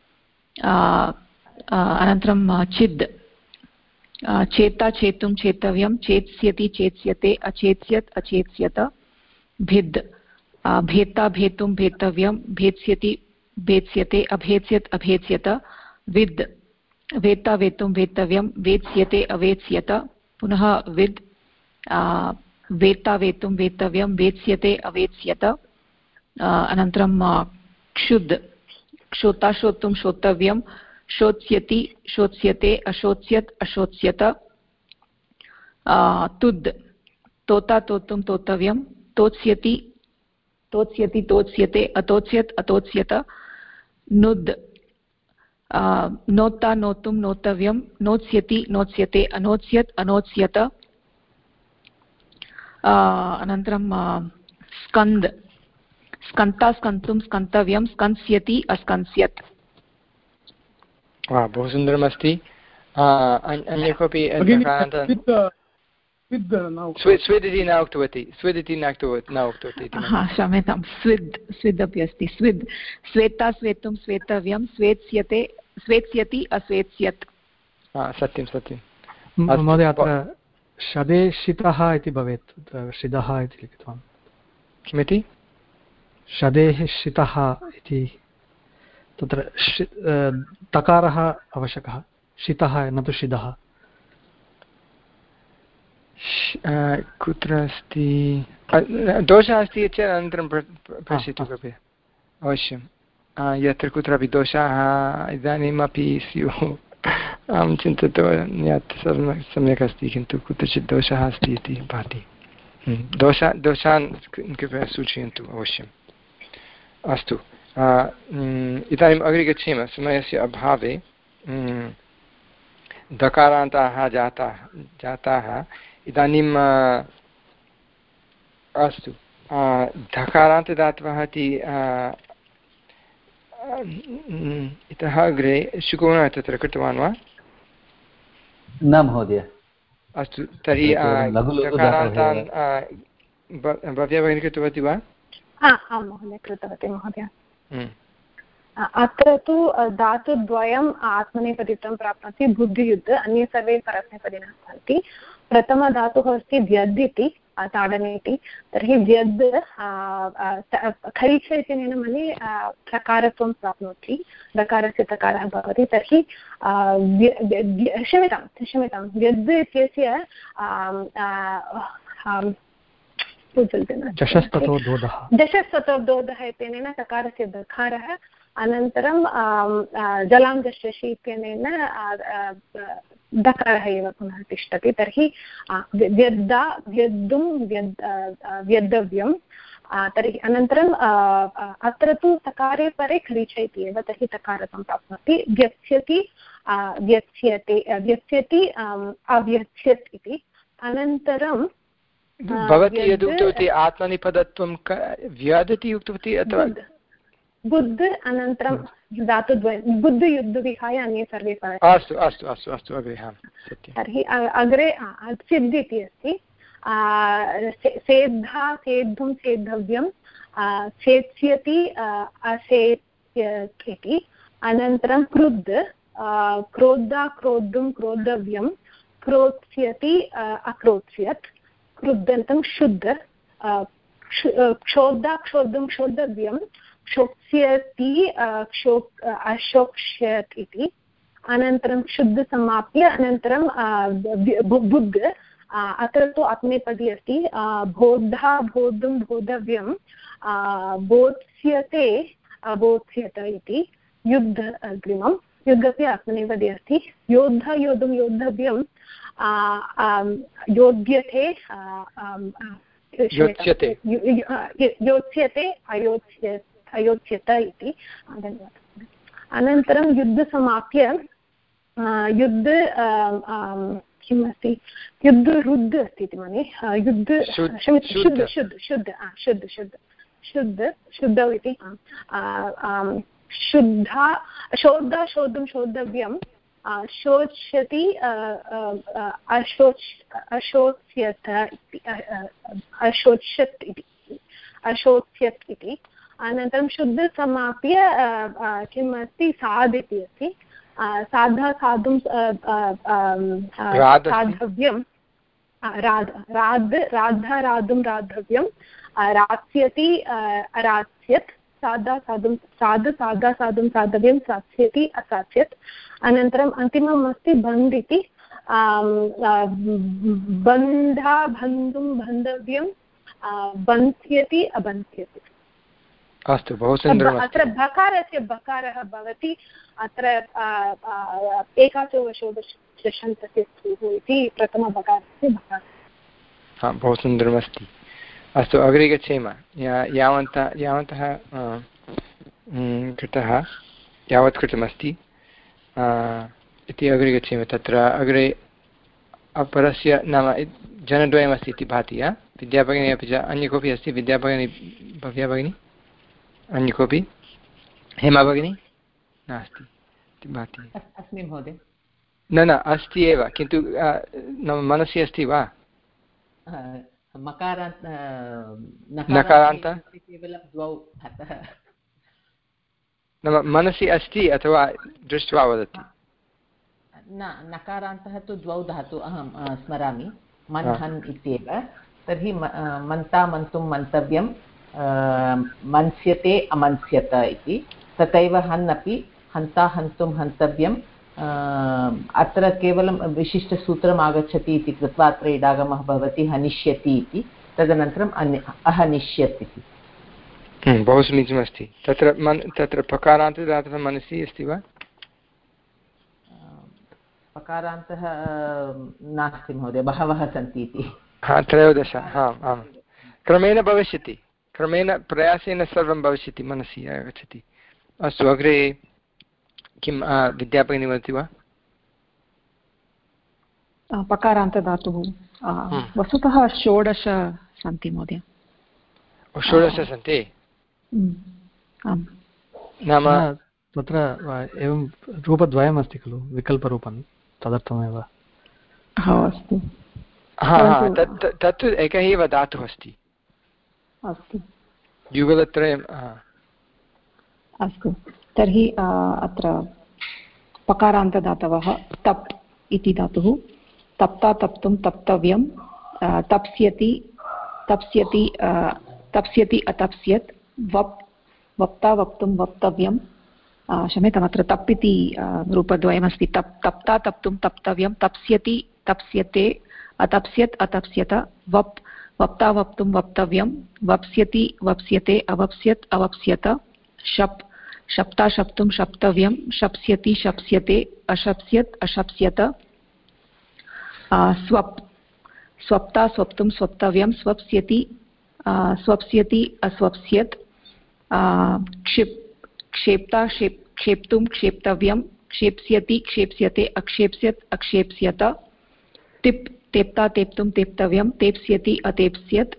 अनन्तरं चिद् चेता चेतुं चेतव्यं चेत्स्यति चेत्स्यते अचेत्स्यत् अचेत्स्यत भिद् भेत्ता भेतुं भेतव्यं भेत्स्यति भेत्स्यते अभेत्स्यत् अभेत्स्यत विद् वेत्ता वेतुं वेतव्यं वेत्स्यते अवेत्स्यत पुनः विद् वेत्ता वेतुं वेतव्यं वेत्स्यते अवेत्स्यत अनन्तरं क्षुद् क्षोता श्रोतुं श्रोतव्यं शोच्यति शोच्यते अशोच्यत् अशोच्यत तुद् तोता तोतुं तोतव्यं तोत्स्यति तोत्स्यति तोत्स्यते अतोत्स्यत् अतोत्स्यत नुद् नोत्ता नोतुं नोतव्यं नोत्स्यति नोत्स्यते अनोत्स्यत् अनोत्स्यत अनन्तरं स्कन्द स्कन्ता स्कन्तुं स्कन्तव्यं स्कन्स्यति अस्कन्स्यत्। बहु सुन्दरमस्ति। अन्य कोऽपि स्विद् इति न उक्तवती स्विद् इति न उक्तवती क्षम्यतां स्विद् स्विद् अपि अस्ति स्विद् श्वेता श्वेतुं श्वेतव्यं स्वेत्स्यते स्वेत्स्यति अस्वेत्स्यत्। सत्यं सत्यं महोदय अत्र शदे शितः इति भवेत् शिदः इति लिखितवान्। किमिति शदेः शितः इति तत्र तकारः आवश्यकः शितः न तु शिदः। कुत्र अस्ति दोषः अस्ति चेत् अनन्तरं पश्यतु कृपया अवश्यं। यत्र कुत्रापि दोषाः इदानीमपि स्युः अहं चिन्तितवान् यत् सम्यक् अस्ति किन्तु कुत्रचित् दोषः अस्ति इति भाति। दोषा दोषान् कृपया सूचयन्तु अवश्यम्। अस्तु इदानीम् अग्रे गच्छेम समयस्य अभावे। दकारान्ताः जाताः जाताः इदानीम् अस्तु धकारान्तदातवः इति इतः अग्रे शुकुमारः तत्र कृतवान् वा? न महोदय। अस्तु तर्हि धकारान्तान् भव्या भगिनी कृतवती वा? आं महोदय कृतवती महोदय। अत्र तु धातुद्वयम् आत्मनेपदित्वं प्राप्नोति बुद्धियुद्ध अन्ये सर्वे परस्मैपदिनः सन्ति। प्रथमधातुः अस्ति व्यद् इति ताडने इति तर्हि व्यद् खरीच इत्यनेन मने प्रकारत्वं प्राप्नोति दकारस्य तकारः भवति। तर्हि क्षम्यतां क्षम्यतां व्यद् इत्यस्य दशस्ततोर्धोधः इत्यनेन तकारस्य दकारः अनन्तरं जलाङ्गशशि इत्यनेन दकारः एव पुनः तिष्ठति। तर्हि व्यद्दा व्यद्दुं व्यद् व्यद्तव्यं। तर्हि अनन्तरं अत्र तु तकारे परे खरीच इति एव तर्हि तकारत्वं प्राप्नोति। व्यत्स्यति व्यत्स्यते व्यत्स्यति अव्यत्स्यत् इति। अनन्तरं भवती यद् उक्तवती आत्मनेपदत्वं व्यदति उक्तवती अथवा बुद्ध अनन्तरं धातुद्वयं बुद्ध युद्ध विहाय अन्ये सर्वे। अस्तु अस्तु अस्तु अस्तु अग्रे सत्यं। तर्हि अग्रे सिद्ध इति अस्ति। सेद्धा सेद्धुं सेद्धव्यं सेत्स्यति असेत्स्यत् इति। अनन्तरं क्रुद्ध क्रोद्धा क्रोद्धुं क्रोद्धव्यं क्रोत्स्यति अक्रोत्स्यत्। क्रुद्धन्तं शुद्ध क्षोद्धा क्षोद्धुं क्षोद्धव्यं क्षोक्ष्यति क्षो अशोक्ष्यत् इति। अनन्तरं शुद्ध समाप्य अनन्तरं बुद्ध अत्र तु आत्मनेपदी अस्ति। बोद्धा बोद्धुं बोद्धव्यं बोध्स्यते अबोध्स्यत इति। युद्ध अग्रिमं युद्धस्य आत्मनेपदी अस्ति। योद्धा योद्धुं योद्धव्यं योध्यते योत्स्यते योत्स्यते अयोत्स्य अयोत्स्यत इति। धन्यवादः। अनन्तरं युद्ध समाप्य युद्ध किम् अस्ति युद्ध रुद्ध अस्ति इति मन्ये। युद्ध शुद्ध शुद्ध शुद्ध शुद्ध शुद्ध शुद्ध शुद्धौ इति। शुद्धा शोद्धा शोद्धुं शोद्धव्यं शोच्यति अशोच् अशोच्यत इति अशोच्यत् इति अशोच्यत् इति। अनन्तरं शुद्ध समाप्य किम् अस्ति साध् इति अस्ति। साधा साधुं साधव्यं राध राध राधा राधुं राधव्यं रात्स्यति अरात्स्यत्। साधा साधुं साध साधा साधुं साधव्यं सात्स्यति असात्स्यत्। अनन्तरम् अन्तिमम् अस्ति बन्ध् इति। बन्धा बन्धुं बन्धव्यं बन्ध्यति अबन्ध्यति। अस्तु बहु सुन्दरम् अत्र बकारस्य बकारः भवति अत्र एकाचोषोडशन्तस्य स्तुः इति प्रथमबकारस्य बकारः हा बहु सुन्दरमस्ति अस्तु अग्रे गच्छेम यावन्तः यावन्तः कृतः यावत् कृतमस्ति इति अग्रे गच्छेम तत्र अग्रे अपरस्य नाम जनद्वयमस्ति इति भाति विद्याभगिनी अपि च अन्य कोऽपि अस्ति विद्याभगिनी भव्या भगिनी अन्य कोऽपि हेमा भगिनी नास्ति इति भाति अस्मि महोदय न न अस्ति एव किन्तु नाम मनसि अस्ति वा मकारान्त नकारान्त केवलं द्वौ अतः नाम मनसि अस्ति अथवा दृष्ट्वा वदति न नकारान्तः तु द्वौ धातु अहं स्मरामि मन् हन् इत्येव तर्हि मन्ता मन्तुं मन्तव्यं मन्स्यते अमन्स्यत इति तथैव हन् अपि हन्ता हन्तुं हन्तव्यं अत्र केवलं विशिष्टसूत्रम् आगच्छति इति कृत्वा अत्र इडागमः भवति हनिष्यति इति तदनन्तरम् अन्य अहनिष्यत् इति बहु समीचीनमस्ति तत्र मन् तत्र पकारान्तदातः मनसि अस्ति वा पकारान्तः नास्ति महोदय बहवः सन्ति इति हा त्रयोदश आम् आम् क्रमेण भविष्यति क्रमेण प्रयासेन सर्वं भविष्यति मनसि आगच्छति अस्तु अग्रे किं विद्याभगिनी वदति वा पकारान्तदातुः वस्तुतः षोडश सन्ति महोदय षोडश सन्ति नाम तत्र एवं रूपद्वयम् अस्ति खलु विकल्परूपं तदर्थमेव अस्तु तत्तु एकः एव धातुः अस्ति अस्तु युगलत्रयम् अस्तु तर्हि अत्र पकारान्तदातवः तप् इति धातुः तप्ता तप्तुं तप्तव्यं तप्स्यति तप्स्यति तप्स्यति अतप्स्यत् वप् वप्ता वक्तुं वक्तव्यं क्षम्यताम् अत्र तप् इति रूपद्वयमस्ति तप् तप्ता तप्तुं तप्तव्यं तप्स्यति तप्स्यते अतप्स्यत् अतप्स्यत वप् वप्ता वक्तुं वक्तव्यं वप्स्यति वप्स्यते अवप्स्यत् अवप्स्यत शप् शप्ता शप्तुं शप्तव्यं शप्स्यति शप्स्यते अशप्स्यत् अशप्स्यत स्वप् स्वप्ता स्वप्तुं स्वप्तव्यं स्वप्स्यति स्वप्स्यति अस्वप्स्यत् क्षिप् क्षेप्ता क्षेप् क्षेप्तुं क्षेप्तव्यं क्षेप्स्यति क्षेप्स्यते अक्षेप्स्यत् अक्षेप्स्यत टिप् तेप्ता तेप्तुं तेप्तव्यं तेप्स्यति अतेप्स्यत्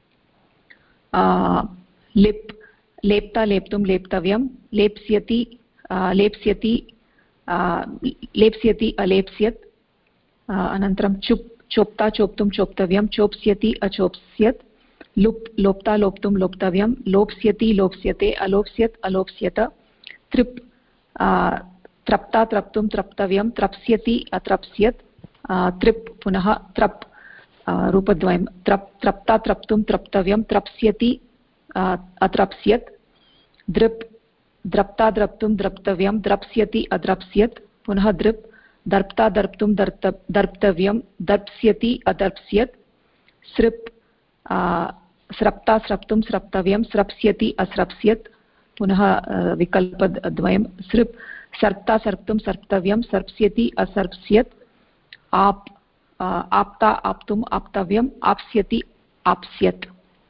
लिप् लेप्ता लेप्तुं लेप्तव्यं लेप्स्यति लेप्स्यति लेप्स्यति अलेप्स्यत् अनन्तरं चुप् चोप्ता चोप्तुं चोप्तव्यं चोप्स्यति अचोप्स्यत् लुप् लोप्ता लोप्तुं लोप्तव्यं लोप्स्यति लोप्स्यते अलोप्स्यत् अलोप्स्यत तृप् त्रप्ता त्रप्तुं त्रप्तव्यं त्रप्स्यति अत्रप्स्यत् तृप् पुनः त्रप् रूपद्वयं त्रप् त्रप्ता त्रप्तुं त्रप्तव्यं त्रप्स्यति अत्रप्स्यत् दृप् द्रप्ता द्रप्तुं द्रप्तव्यं द्रप्स्यति अद्रप्स्यत् पुनः दृप् दर्प्ता दर्प्तुं दर्प दर्प्तव्यं दर्प्स्यति अदर्प्स्यत् सृप् स्रप्ता स्रप्तुं स्रप्तव्यं स्रप्स्यति अस्रप्स्यत् पुनः विकल्पद्वयं सृप् सर्प्ता सर्प्तुं सर्प्तव्यं सर्प्स्यति असर्प्स्यत् आप् आप्ता आप्तुम् आप्तव्यम् आप्स्यति आप्स्यत्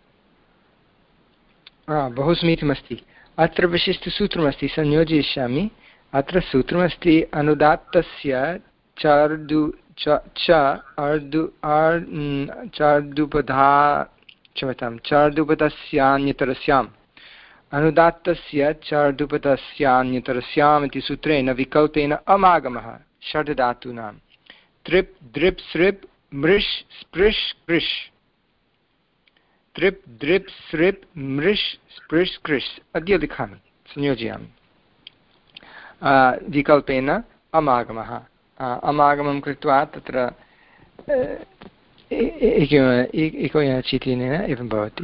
बहु समीचीनमस्ति अत्र विशिष्टसूत्रमस्ति संयोजयिष्यामि अत्र सूत्रमस्ति अनुदात्तस्य चार्दु च अर्दु आर् चार्दुपधा क्षम्यतां चार्दुपदस्यान्यतरस्याम् अनुदात्तस्य चार्दुपदस्यान्यतरस्याम् इति सूत्रेण विकल्पेन अमागमः षड् धातूनां तृप् दृप् सृप् मृष् स्पृश् कृष् तृप् दृप् सृप् मृष् स्पृश् कृष् अद्य लिखामि संयोजयामि विकल्पेन अमागमः अमागमं कृत्वा तत्र एकेन चित्रेण एवं भवति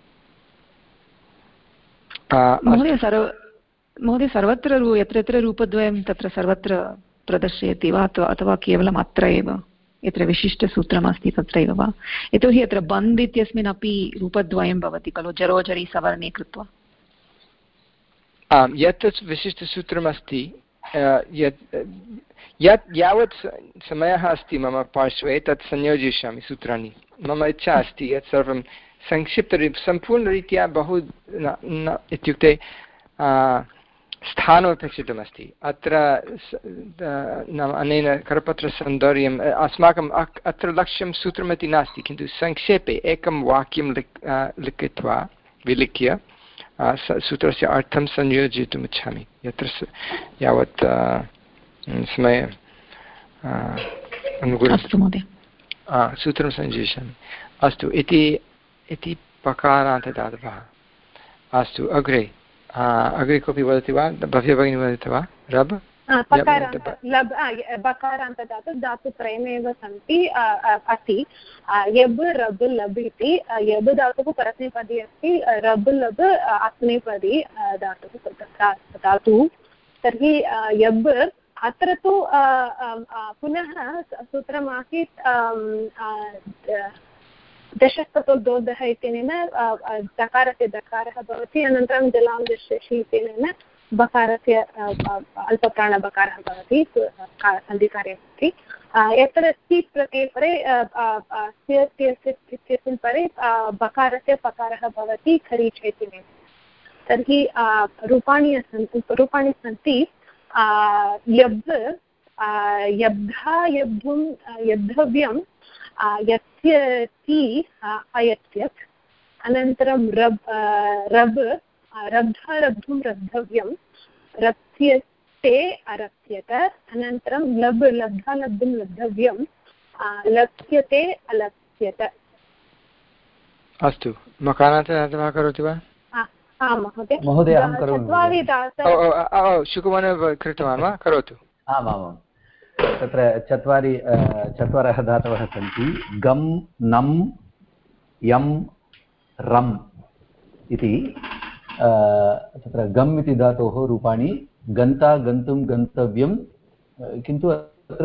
महोदय सर्व महोदय सर्वत्र यत्र यत्र रूपद्वयं तत्र सर्वत्र प्रदर्शयति वा अथवा केवलम् अत्र एव यत्र विशिष्टसूत्रमस्ति तत्रैव वा यतोहि अत्र बन्द् इत्यस्मिन् अपि रूपद्वयं भवति खलु जरोजरि सवर्णे कृत्वा आम् यत् विशिष्टसूत्रमस्ति यत् यत् यावत् समयः अस्ति मम पार्श्वे तत् संयोजयिष्यामि सूत्राणि मम इच्छा अस्ति यत् सर्वं संक्षिप्तरीत्या सम्पूर्णरीत्या बहु न इत्युक्ते स्थानमपेक्षितमस्ति अत्र नाम अनेन करपत्रसौन्दर्यम् अस्माकम् अत्र लक्ष्यं सूत्रमिति नास्ति किन्तु संक्षेपे एकं वाक्यं लिख लिखित्वा विलिख्य सूत्रस्य अर्थं संयोजयितुम् इच्छामि यत्र यावत् समय अनुगुणं सूत्रं संयोजयिष्यामि अस्तु इति इति पकारान्तदातवः अस्तु अग्रे अग्रे कोऽपि वदति वा भव्य भगिनी वदति वा रब् बकारान्तदातु धातुत्रयमेव सन्ति अस्ति यब् रब् लब् इति यब् धातुः परस्मैपदी अस्ति रब् लब् आत्मनेपदी धातुः धातुः तर्हि यब् अत्र तु पुनः सूत्रमासीत् दशस्ततोदोदः इत्यनेन दकारस्य दकारः भवति अनन्तरं जलां दशि इत्यनेन बकारस्य अल्पप्राणबकारः भवति सन्धिकार्ये भवति यत्र सि प्रत्यये परे इत्यस्मिन् परे बकारस्य पकारः भवति खरीच इत्यनेन तर्हि रूपाणि सन्ति रूपाणि सन्ति यब् यब्धा यब्धुं यब्धव्यं यस्य ति अयत्यत् अनन्तरं रब् रब् रब्धा रब्धुं रब्धव्यं रप्स्यते अरप्स्यत अनन्तरं लब् लब्धा लब्धुं लब्धव्यं लप्स्यते अलप्स्यत अस्तु मकारान्तदातवः करोति वा आं महोदय महोदय अहं करोमि शुकवनं कृतवान् वा करोतु आमामां तत्र चत्वारि चत्वारः धातवः सन्ति गम् नम् यम् रम् इति तत्र गम् इति धातोः रूपाणि गन्ता गन्तुं गन्तव्यं किन्तु अत्र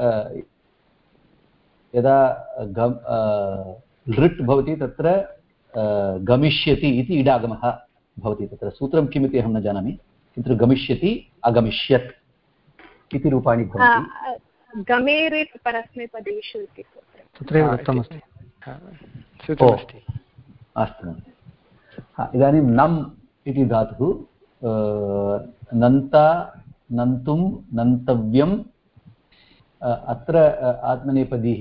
यदा गम् लृट् भवति तत्र गमिष्यति इति इडागमः भवति तत्र सूत्रं किमिति अहं न जानामि किन्तु गमिष्यति अगमिष्यत् इति रूपाणि भवन्ति गमेरित् परस्मैपदेषु इति तत्रैव उक्तमस्ति सूत्रमस्ति अस्तु इदानीं नम् इति धातुः नन्ता नन्तुं नन्तव्यम् अत्र आत्मनेपदीः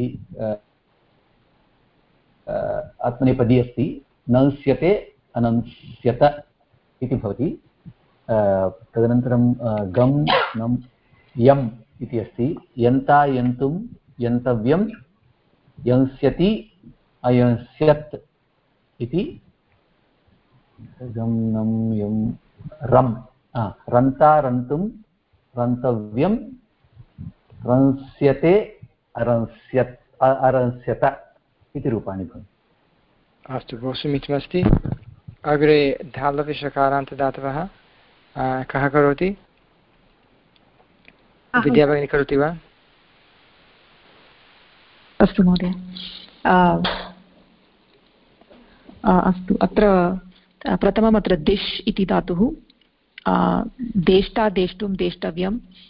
आत्मनेपदी अस्ति नंस्यते अनंस्यत इति भवति तदनन्तरं गम् नम् यम् इति अस्ति यन्ता यन्तुं यन्तव्यं यंस्यति अयंस्यत् इति गम् नम् यम् रम् रन्ता रन्तुं रन्तव्यं रंस्यते अरंस्यत् अरंस्यत इति रूपाणि भवन्ति अस्तु बहु समीचीनमस्ति अग्रे धालविषकारान्तदातवः कः करोति विद्या भगिनी करोति वा अस्तु महोदय अस्तु अत्र प्रथमम् अत्र दिश् इति धातुः देष्टा देष्टुं देष्टव्यं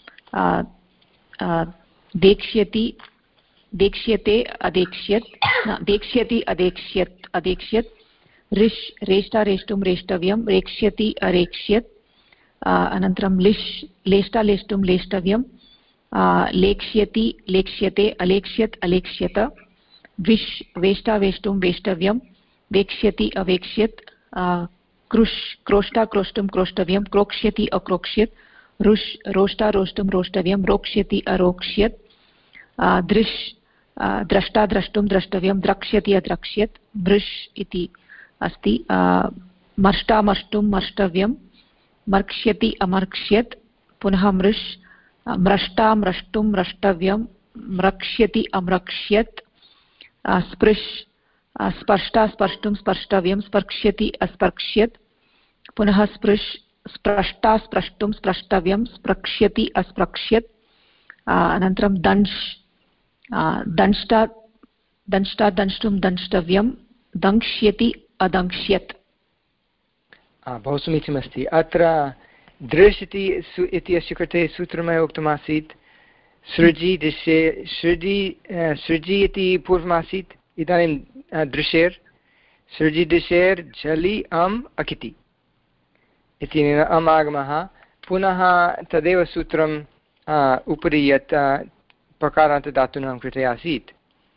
देक्ष्यति देक्ष्यते अदेक्ष्यत् देक्ष्यति अदेक्ष्यत् अदेक्ष्यत् ऋष् रेष्टा रेष्टुं रेष्टव्यं रेक्ष्यति अरेक्ष्यत् अनन्तरं लिश् लेष्टा लेष्टुं लेष्टव्यं लेक्ष्यति लेक्ष्यते अलेक्ष्यत् अलेक्ष्यत विश् वेष्टा वेष्टुं वेष्टव्यं वेक्ष्यति अवेक्ष्यत् कृष् क्रोष्टा क्रोष्टुं क्रोष्टव्यं क्रोक्ष्यति अक्रोक्ष्यत् रुष् रोष्टा रोष्टुं रोष्टव्यं रोक्ष्यति अरोक्ष्यत् दृश् द्रष्टा द्रष्टुं द्रष्टव्यं द्रक्ष्यति अद्रक्ष्यत् मृष् इति अस्ति मर्ष्टा मर्ष्टुं मर्ष्टव्यं मर्क्ष्यति अमर्क्ष्यत् पुनः मृष् म्रष्टा म्रष्टुं म्रष्टव्यं म्रक्ष्यति अम्रक्ष्यत् स्पृश् स्पर्ष्टा स्पर्ष्टुं स्पर्ष्टव्यं स्पर्क्ष्यति अस्पर्क्ष्यत् पुनः स्पृश् स्प्रष्टा स्प्रष्टुं स्प्रष्टव्यं स्प्रक्ष्यति अस्प्रक्ष्यत् अनन्तरं दंश् दंष्टा दंष्टा दंष्टुं दंष्टव्यं दंक्ष्यति अदंक्ष्यत् बहु समीचीनमस्ति अत्र दृश् इति इति अस्य कृते सूत्रमेव उक्तमासीत् सृजि दृश्ये सृजि सृजि इति पूर्वमासीत् इदानीं दृशेर् सृजि दृशेर् झलि अम् अकिति इति अम् आगमः पुनः तदेव सूत्रम् उपरि यत् पकारान्तधातूनां कृते आसीत्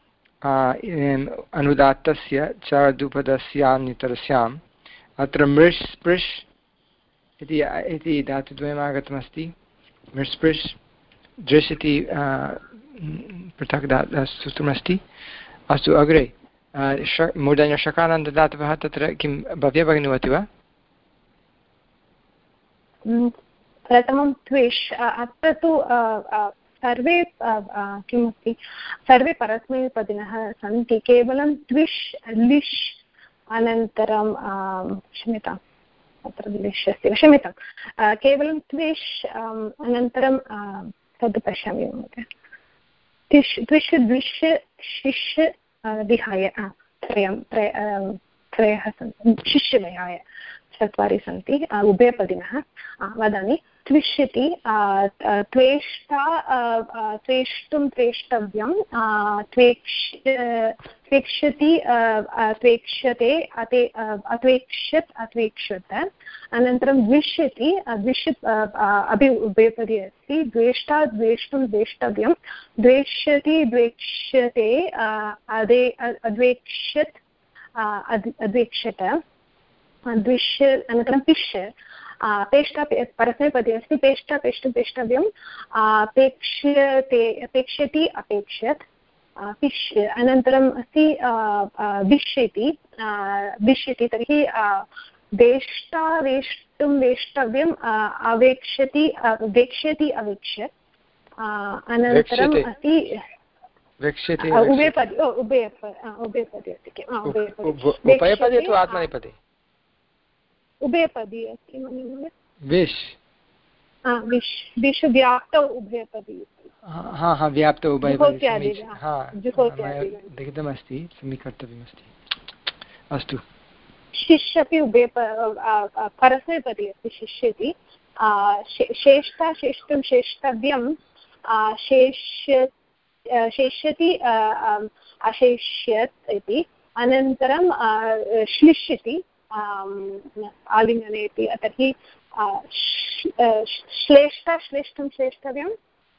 अनुदात्तस्य च द्विपदस्यान्यतरस्याम् अत्र मृष् स्पृश् इति धातुद्वयम् आगतमस्ति मृष् स्पृश् दृश् इति पृथक् सूत्रमस्ति अस्तु अग्रे मूर्धन्यषकारान्तदातवः तत्र किं भव्या भगिनी वदति वा प्रथमं त्विष् अत्र तु सर्वे किमस्ति सर्वे परस्मैपदिनः सन्ति केवलं त्विष् लिश् अनन्तरं क्षम्यताम् अत्र लिश् अस्ति क्षम्यतां केवलं त्विष् अनन्तरं तद् पश्यामि महोदय त्विष् त्विष् द्विष् शिष् विहाय त्रयं त्रयः सन्ति शिष् विहाय चत्वारि सन्ति उभयपदिनः वदामि त्विष्यति त्वेष्टा त्वेष्टुं त्वेष्टव्यं त्वेक्ष त्वेक्ष्यति त्वेक्ष्यते अते अत्वेक्ष्यत् अत्वेक्ष्यत अनन्तरं द्विष्यति द्विष्यत् अपि उभयपदी अस्ति द्वेष्टा द्वेष्टुं द्वेष्टव्यं द्वेष्यति द्वेक्ष्यते अदे अद्वेक्ष्यत् अद्वेक्ष्यत द्विष्य अनन्तरं पिष् पेष्टा परस्मैपदी अस्ति पेष्टा पेष्टुं पेष्टव्यं पेक्ष्यते अपेक्ष्यति अपेक्ष्यत् पिष् अनन्तरम् अस्ति विष्यति विष्यति तर्हि वेष्टा वेष्टुं वेष्टव्यम् अवेक्ष्यति वेक्ष्यति अवेक्ष्यत् अनन्तरम् अस्ति उभयपदी उभयपदी अस्ति किम् उभयपदी अथवा आत्मनेपदी उभयपदी अस्ति मन्ये विश् विश् विश् व्याप्तौ उभयपदी हा हा व्याप्तौ उभयपदी हा लिखितमस्ति समीकर्तव्यमस्ति अस्तु शिष् अपि उभयप परस्मैपदी अस्ति शिष्यति श्रेष्ठा श्रेष्ठुं श्रेष्टव्यं शेष्य शेष्यति अशेष्यत् इति अनन्तरं श्लिष्यति आलिङ्गने इति तर्हि श्लेष्टा श्लेष्टुं श्लेष्टव्यं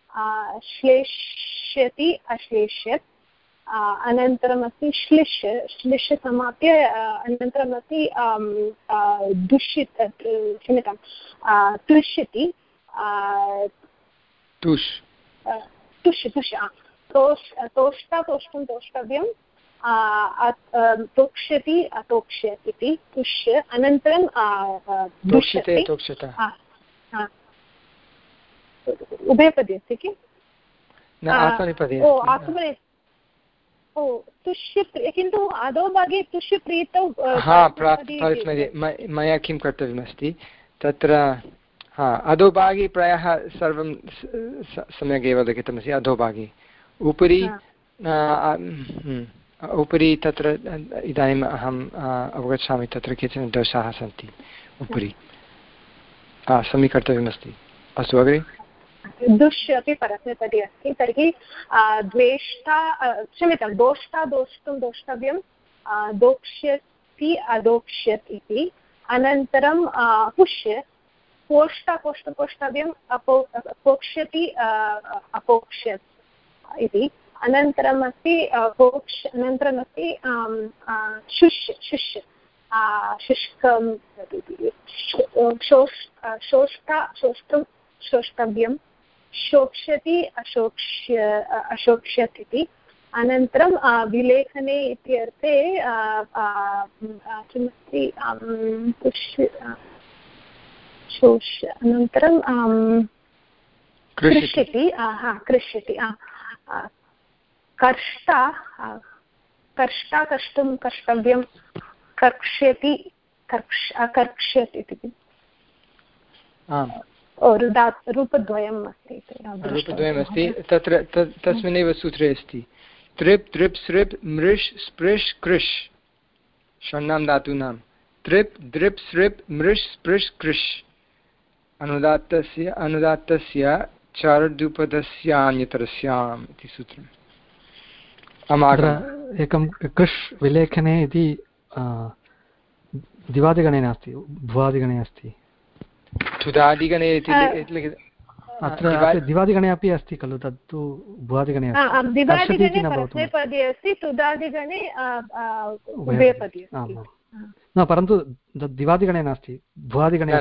श्लेष्यति अश्लेष्यत् अनन्तरमस्ति श्लिष् श्लिष् समाप्य अनन्तरमस्ति दुष्यत् क्षम्यतां तुष्यति तुष् तुष् तुष् तोष् तोष्टा तोष्टुं तोष्टव्यं तोक्ष्यति अतोक्ष्यत् इति तुष्य अनन्तरं दुष्यते उभयपदी अस्ति किम् ओ आत्मने ओ तुष्य किन्तु अधोभागे तुष्यप्रीतौ मया किं कर्तव्यमस्ति तत्र हा अधोभागे प्रायः सर्वं सम्यगेव लिखितमस्ति अधोभागे उपरि उपरि तत्र इदानीम् अहम् अवगच्छामि तत्र केचन दोषाः सन्ति उपरि समीकर्तव्यमस्ति अस्तु अग्रे दुष् अपि परस्मैपदी अस्ति तर्हि द्वेष्टा क्षम्यतां दोष्टा दोष्टुं दोष्टव्यं दोक्ष्यति अदोक्ष्यत् इति अनन्तरं पुष्य पोष्टा पोष्टुं पोष्टव्यम् अपो पोक्ष्यति अपोक्ष्यत् इति अनन्तरम् अस्ति पोक्ष् अनन्तरमस्ति शुष् शुष् शुष्कं शोष्टा शोष्टुं शोष्टव्यं शोक्ष्यति अशोक्ष्य अशोक्ष्यत् इति अनन्तरं विलेखने इत्यर्थे किमस्ति शोष अनन्तरं कृष्यति हा कृष्यति कर्ष्टा कर्ष्टा कष्टुं कर्तव्यं कर्क्ष्यति कर्क्ष कर्क्ष्यति इति रूपद्वयम् अस्ति रूपद्वयमस्ति तत्र तस्मिन्नेव सूत्रे अस्ति तृप् तृप् सृप् मृष् स्पृश् कृष् षण्णां धातूनां तृप् दृप् सृप् मृष् स्पृश् कृष् अनुदात्तस्य अनुदात्तस्य चर्दुपदस्यान्यतरस्याम् इति सूत्रम् अमागमः। एकं कृष् विलेखने इति दिवादिगणे नास्ति, भुवादिगणे अस्ति। तुदादिगणे इति अत्र दिवादिगणे अपि अस्ति खलु, तत्तु भुवादिगणे न, परन्तु दिवादिगणे नास्ति, भुवादिगणे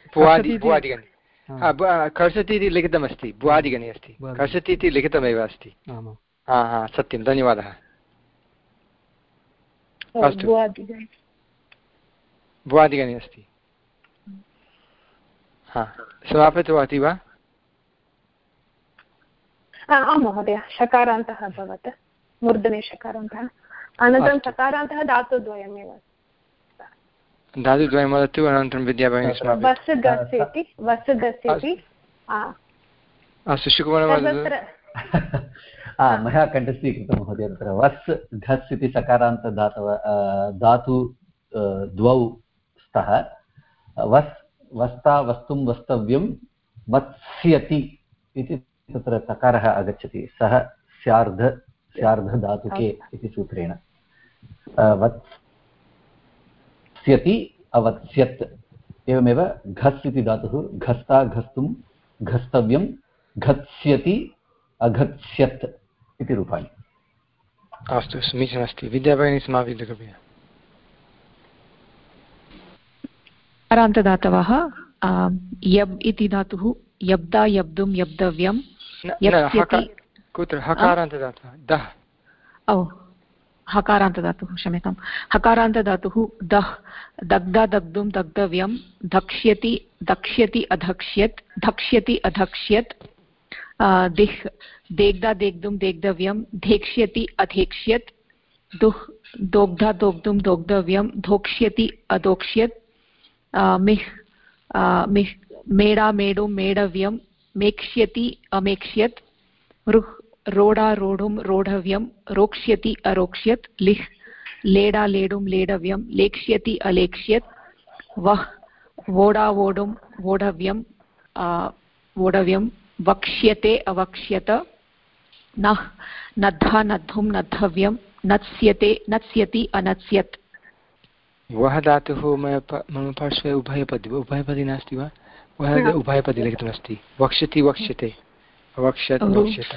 कर्षति इति लिखितमस्ति, भुवादिगणे अस्ति, कर्षति इति लिखितमेव अस्ति। हा हा सत्यं, धन्यवादः। अस्तु, भुवादिगणे अस्ति। हा, समापितवती वा? आं महोदय, शकारान्तः अभवत्, मूर्धने शकारान्तः, अनन्तरं सकारान्तः धातुद्वयमेव। धातुद्वयं वदतु, अनन्तरं विद्याभगिनी समापयतु। वस् गस् इति, वस् गस् इति। अस्तु, शुकुमारः वदतु। मया कण्ठस्थीकृतं महोदय। तत्र वस् घस् इति सकारान्तधातव धातु द्वौ स्तः। वस् वस्ता वस्तुं वस्तव्यं वत्स्यति इति तत्र तकारः आगच्छति, सः स्यार्ध स्यार्धधातुके इति सूत्रेण। वत्स्यति अवत्स्यत्, एवमेव घस् इति धातुः घस्ता घस्तुं घस्तव्यं घत्स्यति अघत्स्यत् इति रूपाणि। अस्तु, समीचीनमस्ति। विद्याभगिनी समापयतु कृपया। हकारान्तदातवः यब् इति धातुः यब्दा यब्दुं यब्दव्यं। कुत्र हकारान्तदातुः? दः। ओ, हकारान्तदातुः, क्षम्यतां। हकारान्तदातुः दः, दग्धा दग्धुं दग्धव्यं, धक्ष्यति दक्ष्यति अधक्ष्यत्, धक्ष्यति अधक्ष्यत्। दिह्, देग्धा देग्धुं देग्धव्यं, धेक्ष्यति अधेक्ष्यत्। दुह्, दोग्धा दोग्धुं दोग्धव्यं, धोक्ष्यति अधोक्ष्यत्। मिह्, मिह्, मेडा मेडुं मेडव्यं, मेक्ष्यति अमेक्ष्यत्। रुह्, रोडा रोढुं रोढव्यं, रोक्ष्यति अरोक्ष्यत्। लिह्, लेडा लेडुं लेडव्यं, लेक्ष्यति अलेक्ष्यत्। वह्, वोडा वोढुं वोढव्यं, वोढव्यं, वक्ष्यते अवक्ष्यत। नः, नद्धा नद्धुं नद्धव्यं, नत्स्यते नत्स्यति अनत्स्यत्। वः धातुः मम पार्श्वे उभयपदी उभयपदी नास्ति वा? वः उभयपदी लिखितमस्ति, वक्ष्यति वक्ष्यते अवक्ष्यत् वक्ष्यत।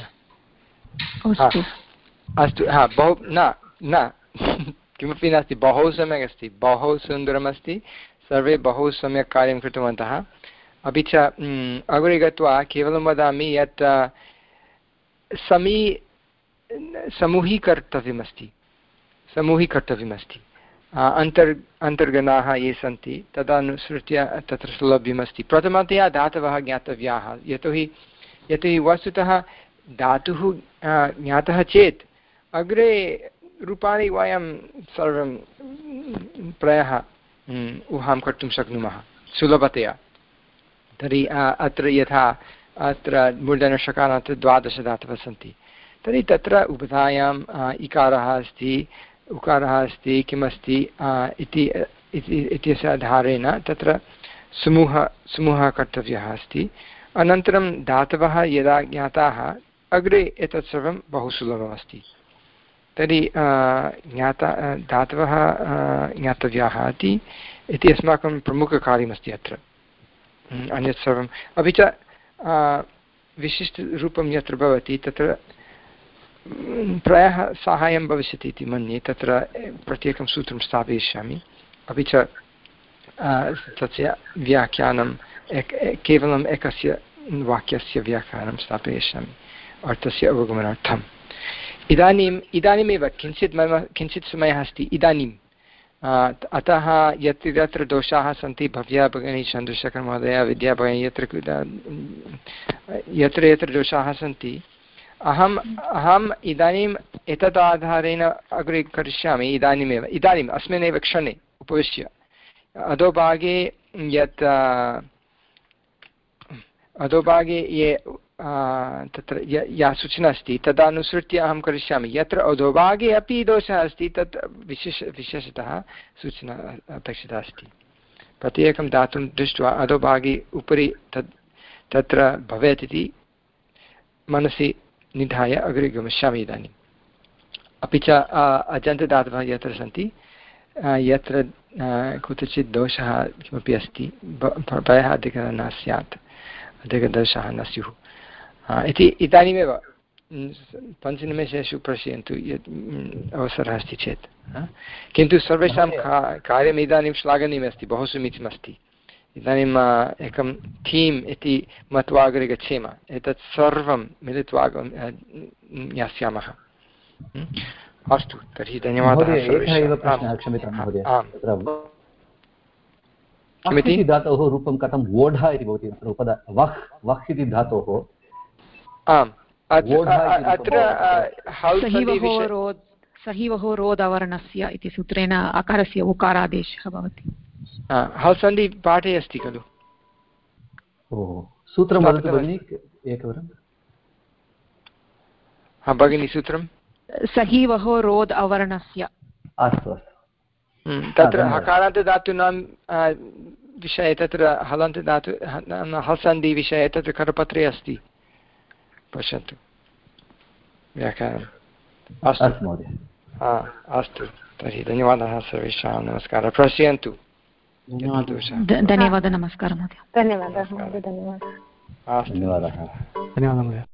अस्तु, हा, बहु न न किमपि नास्ति, बहु सम्यक् अस्ति, बहु सुन्दरमस्ति, सर्वे बहु सम्यक् कार्यं कृतवन्तः। अपि च अग्रे गत्वा केवलं वदामि यत् समी समूहीकर्तव्यमस्ति समूहीकर्तव्यमस्ति अन्तर् अन्तर्गणाः ये सन्ति तदनुसृत्य तत्र सौलभ्यमस्ति। प्रथमतया धातवः ज्ञातव्याः, यतोहि यतोहि वस्तुतः धातुः ज्ञातः चेत् अग्रे रूपाणि वयं सर्वं प्रायः ऊहां कर्तुं शक्नुमः सुलभतया। तर्हि अत्र यथा अत्र मूर्धन्यषकारान्त द्वादशधातवः सन्ति, तर्हि तत्र उपधायाम् इकारः अस्ति, उकारः अस्ति, किमस्ति इति इत्यस्य आधारेण तत्र समूह समूहः कर्तव्यः अस्ति। अनन्तरं धातवः यदा ज्ञाताः अग्रे एतत् सर्वं बहु सुलभमस्ति। तर्हि ज्ञाता धातवः ज्ञातव्याः इति इति अस्माकं प्रमुखकार्यमस्ति अत्र। अन्यत् सर्वम् अपि च विशिष्टरूपं यत्र भवति तत्र प्रायः साहाय्यं भविष्यति इति मन्ये। तत्र प्रत्येकं सूत्रं स्थापयिष्यामि, अपि च तस्य व्याख्यानं केवलम् एकस्य वाक्यस्य व्याख्यानं स्थापयिष्यामि अर्थस्य अवगमनार्थम्। इदानीम् इदानीमेव किञ्चित् मम किञ्चित् समयः अस्ति इदानीम्, अतः यत्र यत्र दोषाः सन्ति, भव्या भगिनी, चन्द्रशेखरमहोदय, विद्या भगिनी, यत्र यत्र यत्र दोषाः सन्ति अहम् अहम् इदानीम् एतत् आधारेण अग्रे करिष्यामि। इदानीमेव इदानीम् अस्मिन्नेव क्षणे उपविश्य अधोभागे यत् अधोभागे ये तत्र या सूचना अस्ति तदनुसृत्य अहं करिष्यामि। यत्र अधोभागे अपि दोषः अस्ति तत् विशेष विशेषतः सूचना अपेक्षिता अस्ति। प्रत्येकं धातुं दृष्ट्वा अधोभागे उपरि तत् तत्र भवेत् इति मनसि निधाय अग्रे गमिष्यामि इदानीम्। अपि च अजन्तधातवः यत्र सन्ति यत्र कुत्रचित् दोषः किमपि अस्ति प्रायः अधिकः न स्यात्, अधिकदोषाः न स्युः इति इदानीमेव पञ्चनिमेषेषु पश्यन्तु यत् अवसरः अस्ति चेत्। किन्तु सर्वेषां कार्यम् इदानीं श्लाघनीयमस्ति, बहु समीचीनमस्ति। इदानीम् एकं थीम् इति मत्वा अग्रे गच्छेम, एतत् सर्वं मिलित्वा ज्ञास्यामः। अस्तु, तर्हि धन्यवादः। किमिति धातोः रूपं कथं वोढा इति भवति उपदा वह् वह् इति धातोः। आम्, अत्र सहिवहो रोदवर्णस्य इति सूत्रेण अकारस्य उकारादेशः भवति। हल्सन्धि पाठे अस्ति खलु? सूत्रं वदतु भगिनि एकवारं। हा भगिनि, सूत्रं सहिवहो रोद् अवर्णस्य। अस्तु अस्तु। तत्र हकारान्तधातूनां विषये तत्र हलन्तधातु हल्सन्धिविषये तत्र करपत्रे अस्ति, पश्यन्तु व्याकरणम्। अस्तु महोदय। अस्तु, तर्हि धन्यवादः सर्वेषां, नमस्कारः, पश्यन्तु। धन्यवादः, नमस्कारः महोदय। धन्यवादः धन्यवादः धन्यवादः। धन्यवादः महोदय।